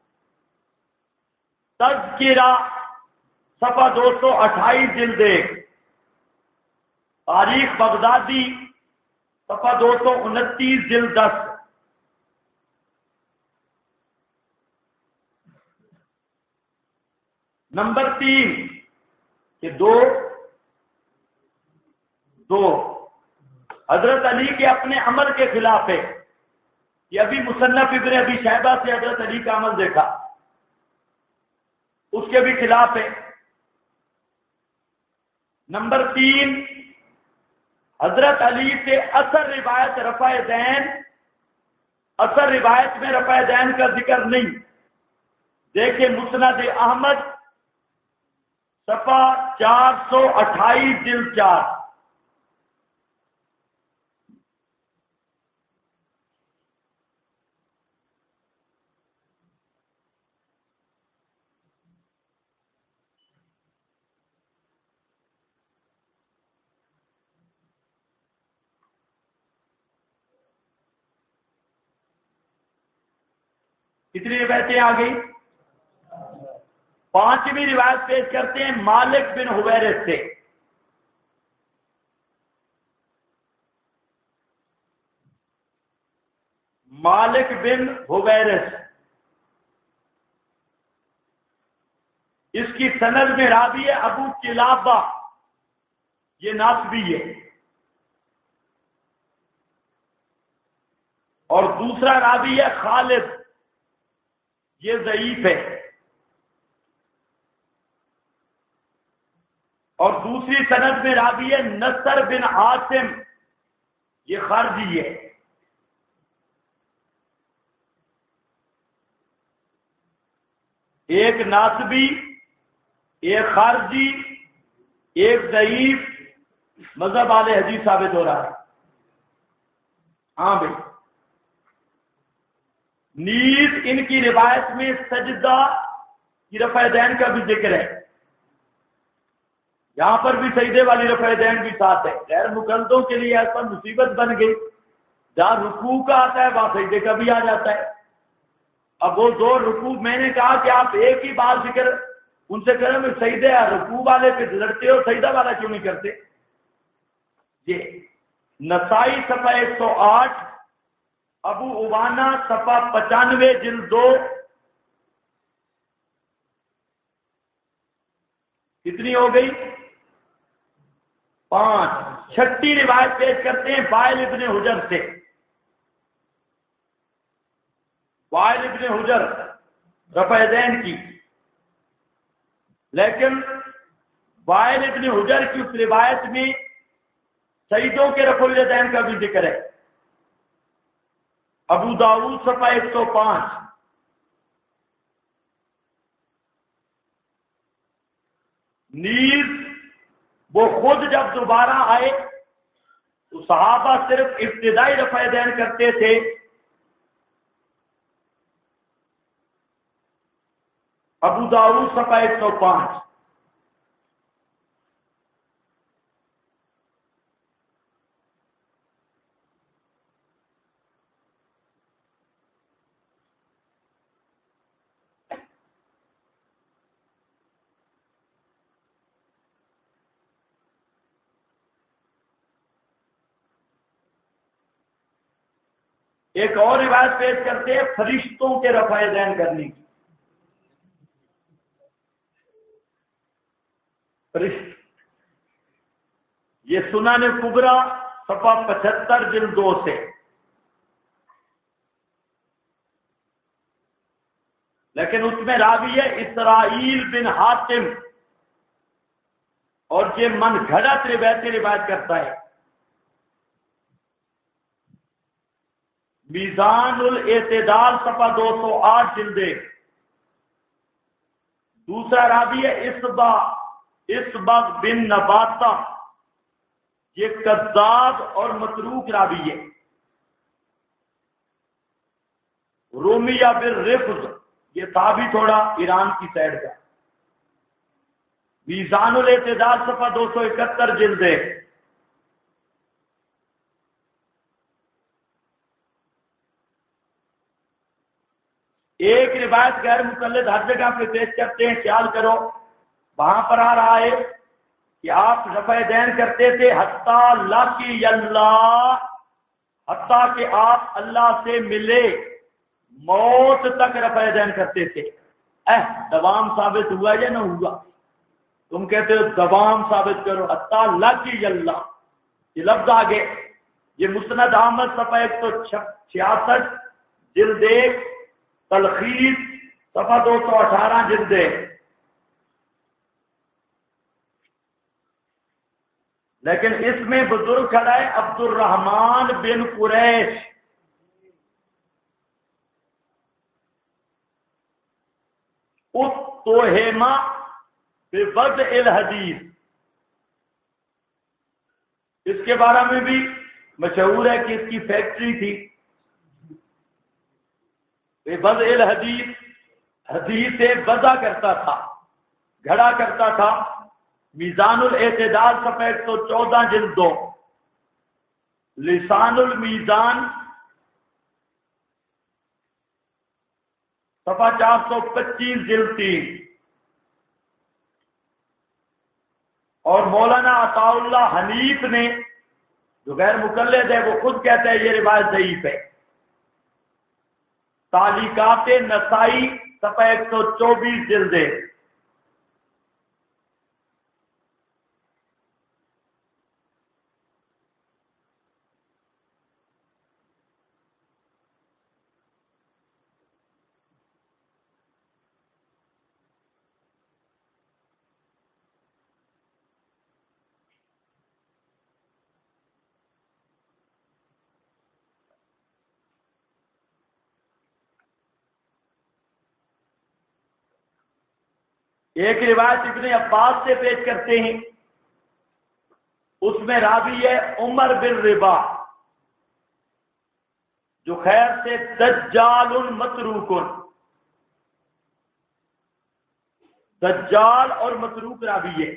تذکرہ صفحہ 228 جلد 1، تاریخ بغدادی صفحہ 229 جلد 10۔ نمبر 3 کہ دو حضرت علی کے اپنے عمل کے خلاف ہے، یہ ابھی مصنف ابن ابی شیبہ سے حضرت علی کا عمل دیکھا، اس کے بھی خلاف ہے۔ نمبر 3 حضرت علی سے اثر روایت رفع دین، اثر روایت میں رفع دین کا ذکر نہیں۔ دیکھیں مسند احمد صفحہ 428 جلد 4۔ کتنی روایتیں آ گئی؟ 5ویں روایت پیش کرتے ہیں مالک بن حویرث سے، مالک بن حویرث، اس کی سند میں راوی ہے ابو قلابہ، یہ ناسبی ہے، اور دوسرا راوی ہے خالد، یہ ضعیف ہے، اور دوسری سند میں راوی ہے نصر بن عاصم، یہ خارجی ہے۔ ایک ناسبی، ایک خارجی، ایک ضعیف، مذہب اہل حدیث ثابت ہو رہا ہے۔ ہاں بھائی، نیز ان کی روایت میں سجدہ کی رفع دین کا بھی ذکر ہے، یہاں پر بھی سجدے والی رفع دین بھی ساتھ ہے۔ غیر مقلدوں کے لیے ایسا مصیبت بن گئی، جہاں رکوع کا آتا ہے وہاں سجدے کا بھی آ جاتا ہے۔ اب وہ دو رکوع، میں نے کہا کہ آپ ایک ہی بار ذکر ان سے کریں، میں سجدے رکوع والے پہ لڑتے ہو، سجدہ والا کیوں نہیں کرتے؟ یہ نسائی صفحہ 108، ابو عوانہ صفحہ 95 جلد 2۔ کتنی ہو گئی؟ 5۔ چھٹی روایت پیش کرتے ہیں وائل ابن حجر سے، وائل ابن حجر رفع دین کی، لیکن وائل ابن حجر کی اس روایت میں سجدوں کے رفع دین کا بھی ذکر ہے، ابو داؤد صفحہ 105۔ نیز وہ خود جب دوبارہ آئے تو صحابہ صرف ابتدائی رفع دین کرتے تھے، ابو داؤد صفحہ 105۔ ایک اور روایت پیش کرتے ہیں فرشتوں کے رفع دین کرنے کی. یہ سنن کبریٰ صفحہ 75 جلد 2 سے. لیکن اس میں راوی ہے اسرائیل بن حاتم اور یہ من گھڑت روایت کرتا ہے. میزان الاعتدال صفحہ 208 جلد 1. دوسرا راوی ہے اسبغ بن نباتہ، یہ کذاب اور متروک راوی ہے. رومیہ بالرفض، یہ تھا بھی تھوڑا ایران کی سائڈ کا. میزان الاعتدال صفحہ 271 جلد 1. ایک روایت غیر مقلد ہر جگہ پہ پیش کرتے ہیں، خیال کرو وہاں پر آ رہا ہے کہ آپ رفع دین کرتے تھے حتیٰ لقی اللہ، حتیٰ کہ آپ اللہ سے ملے، موت تک رفع دین کرتے تھے. دوام ثابت ہوا یا نہ ہوا؟ تم کہتے ہو دوام ثابت کرو. حتیٰ لقی اللہ، یہ لفظ آگے، یہ مسند احمد صفحہ 166 جلد 1، تلخیص صفحہ 218 جلد 1. لیکن اس میں بزرگ کھڑا ہے عبد الرحمن بن قریش. اتہمہ بوضع الحدیث، اس کے بارے میں بھی مشہور ہے کہ اس کی فیکٹری تھی. بوضع الحدیث، حدیث سے وضع کرتا تھا، گھڑا کرتا تھا. میزان الاعتدال صفحہ 114 جلد 2. لسان المیزان صفحہ 425 جلد 3. اور مولانا عطا اللہ حنیف نے جو غیر مقلد ہے وہ خود کہتا ہے یہ روایت ضعیف ہے. تعلیقات نسائی صفحہ 124 جلد 1. ایک روایت ابن عباس سے پیش کرتے ہیں، اس میں راوی ہے عمر بن ربا، جو خیر سے دجال متروک، دجال اور متروک راوی ہے.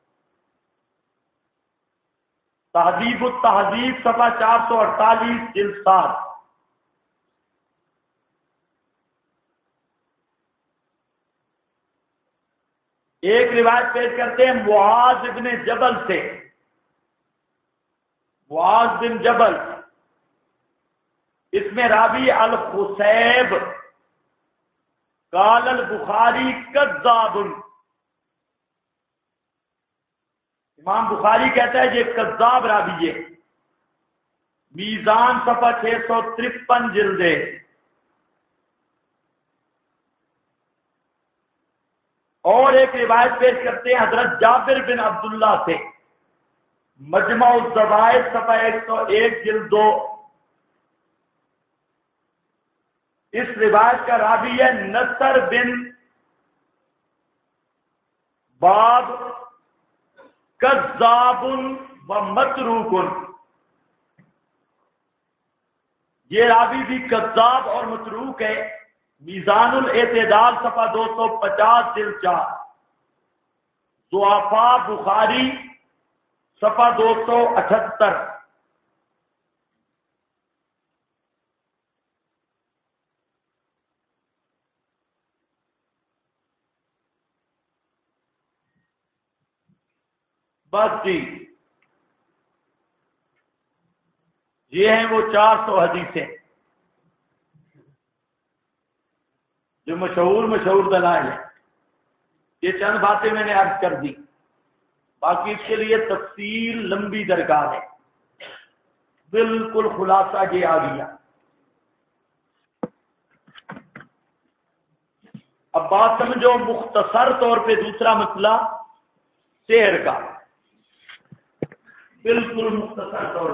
تہذیب التہذیب صفحہ 448 جلد 7. ایک روایت پیش کرتے ہیں معاذ بن جبل سے. معاذ بن جبل، اس میں راوی الخصیب، قال البخاری کذاب، امام بخاری کہتا ہے یہ کذاب راوی ہے. میزان صفحہ 653 جلد 1. اور ایک روایت پیش کرتے ہیں حضرت جابر بن عبداللہ سے، مجمع الزوائد صفحہ 101 جلد 2. اس روایت کا راوی ہے نصر بن باب، کذاب و متروک. یہ راوی بھی کذاب اور متروک ہے. میزان الاعتدال صفحہ 250 جلد 4. ضعفاء بخاری صفحہ 278. بس جی، یہ ہیں وہ 400 حدیثیں. جو مشہور دلائل ہیں، یہ چند باتیں میں نے عرض کر دی، باقی اس کے لیے تفصیل لمبی درکار ہے، بالکل خلاصہ یہ آ گیا۔ اب بات سمجھو مختصر طور پہ دوسرا مسئلہ سحر کا، بالکل مختصر طور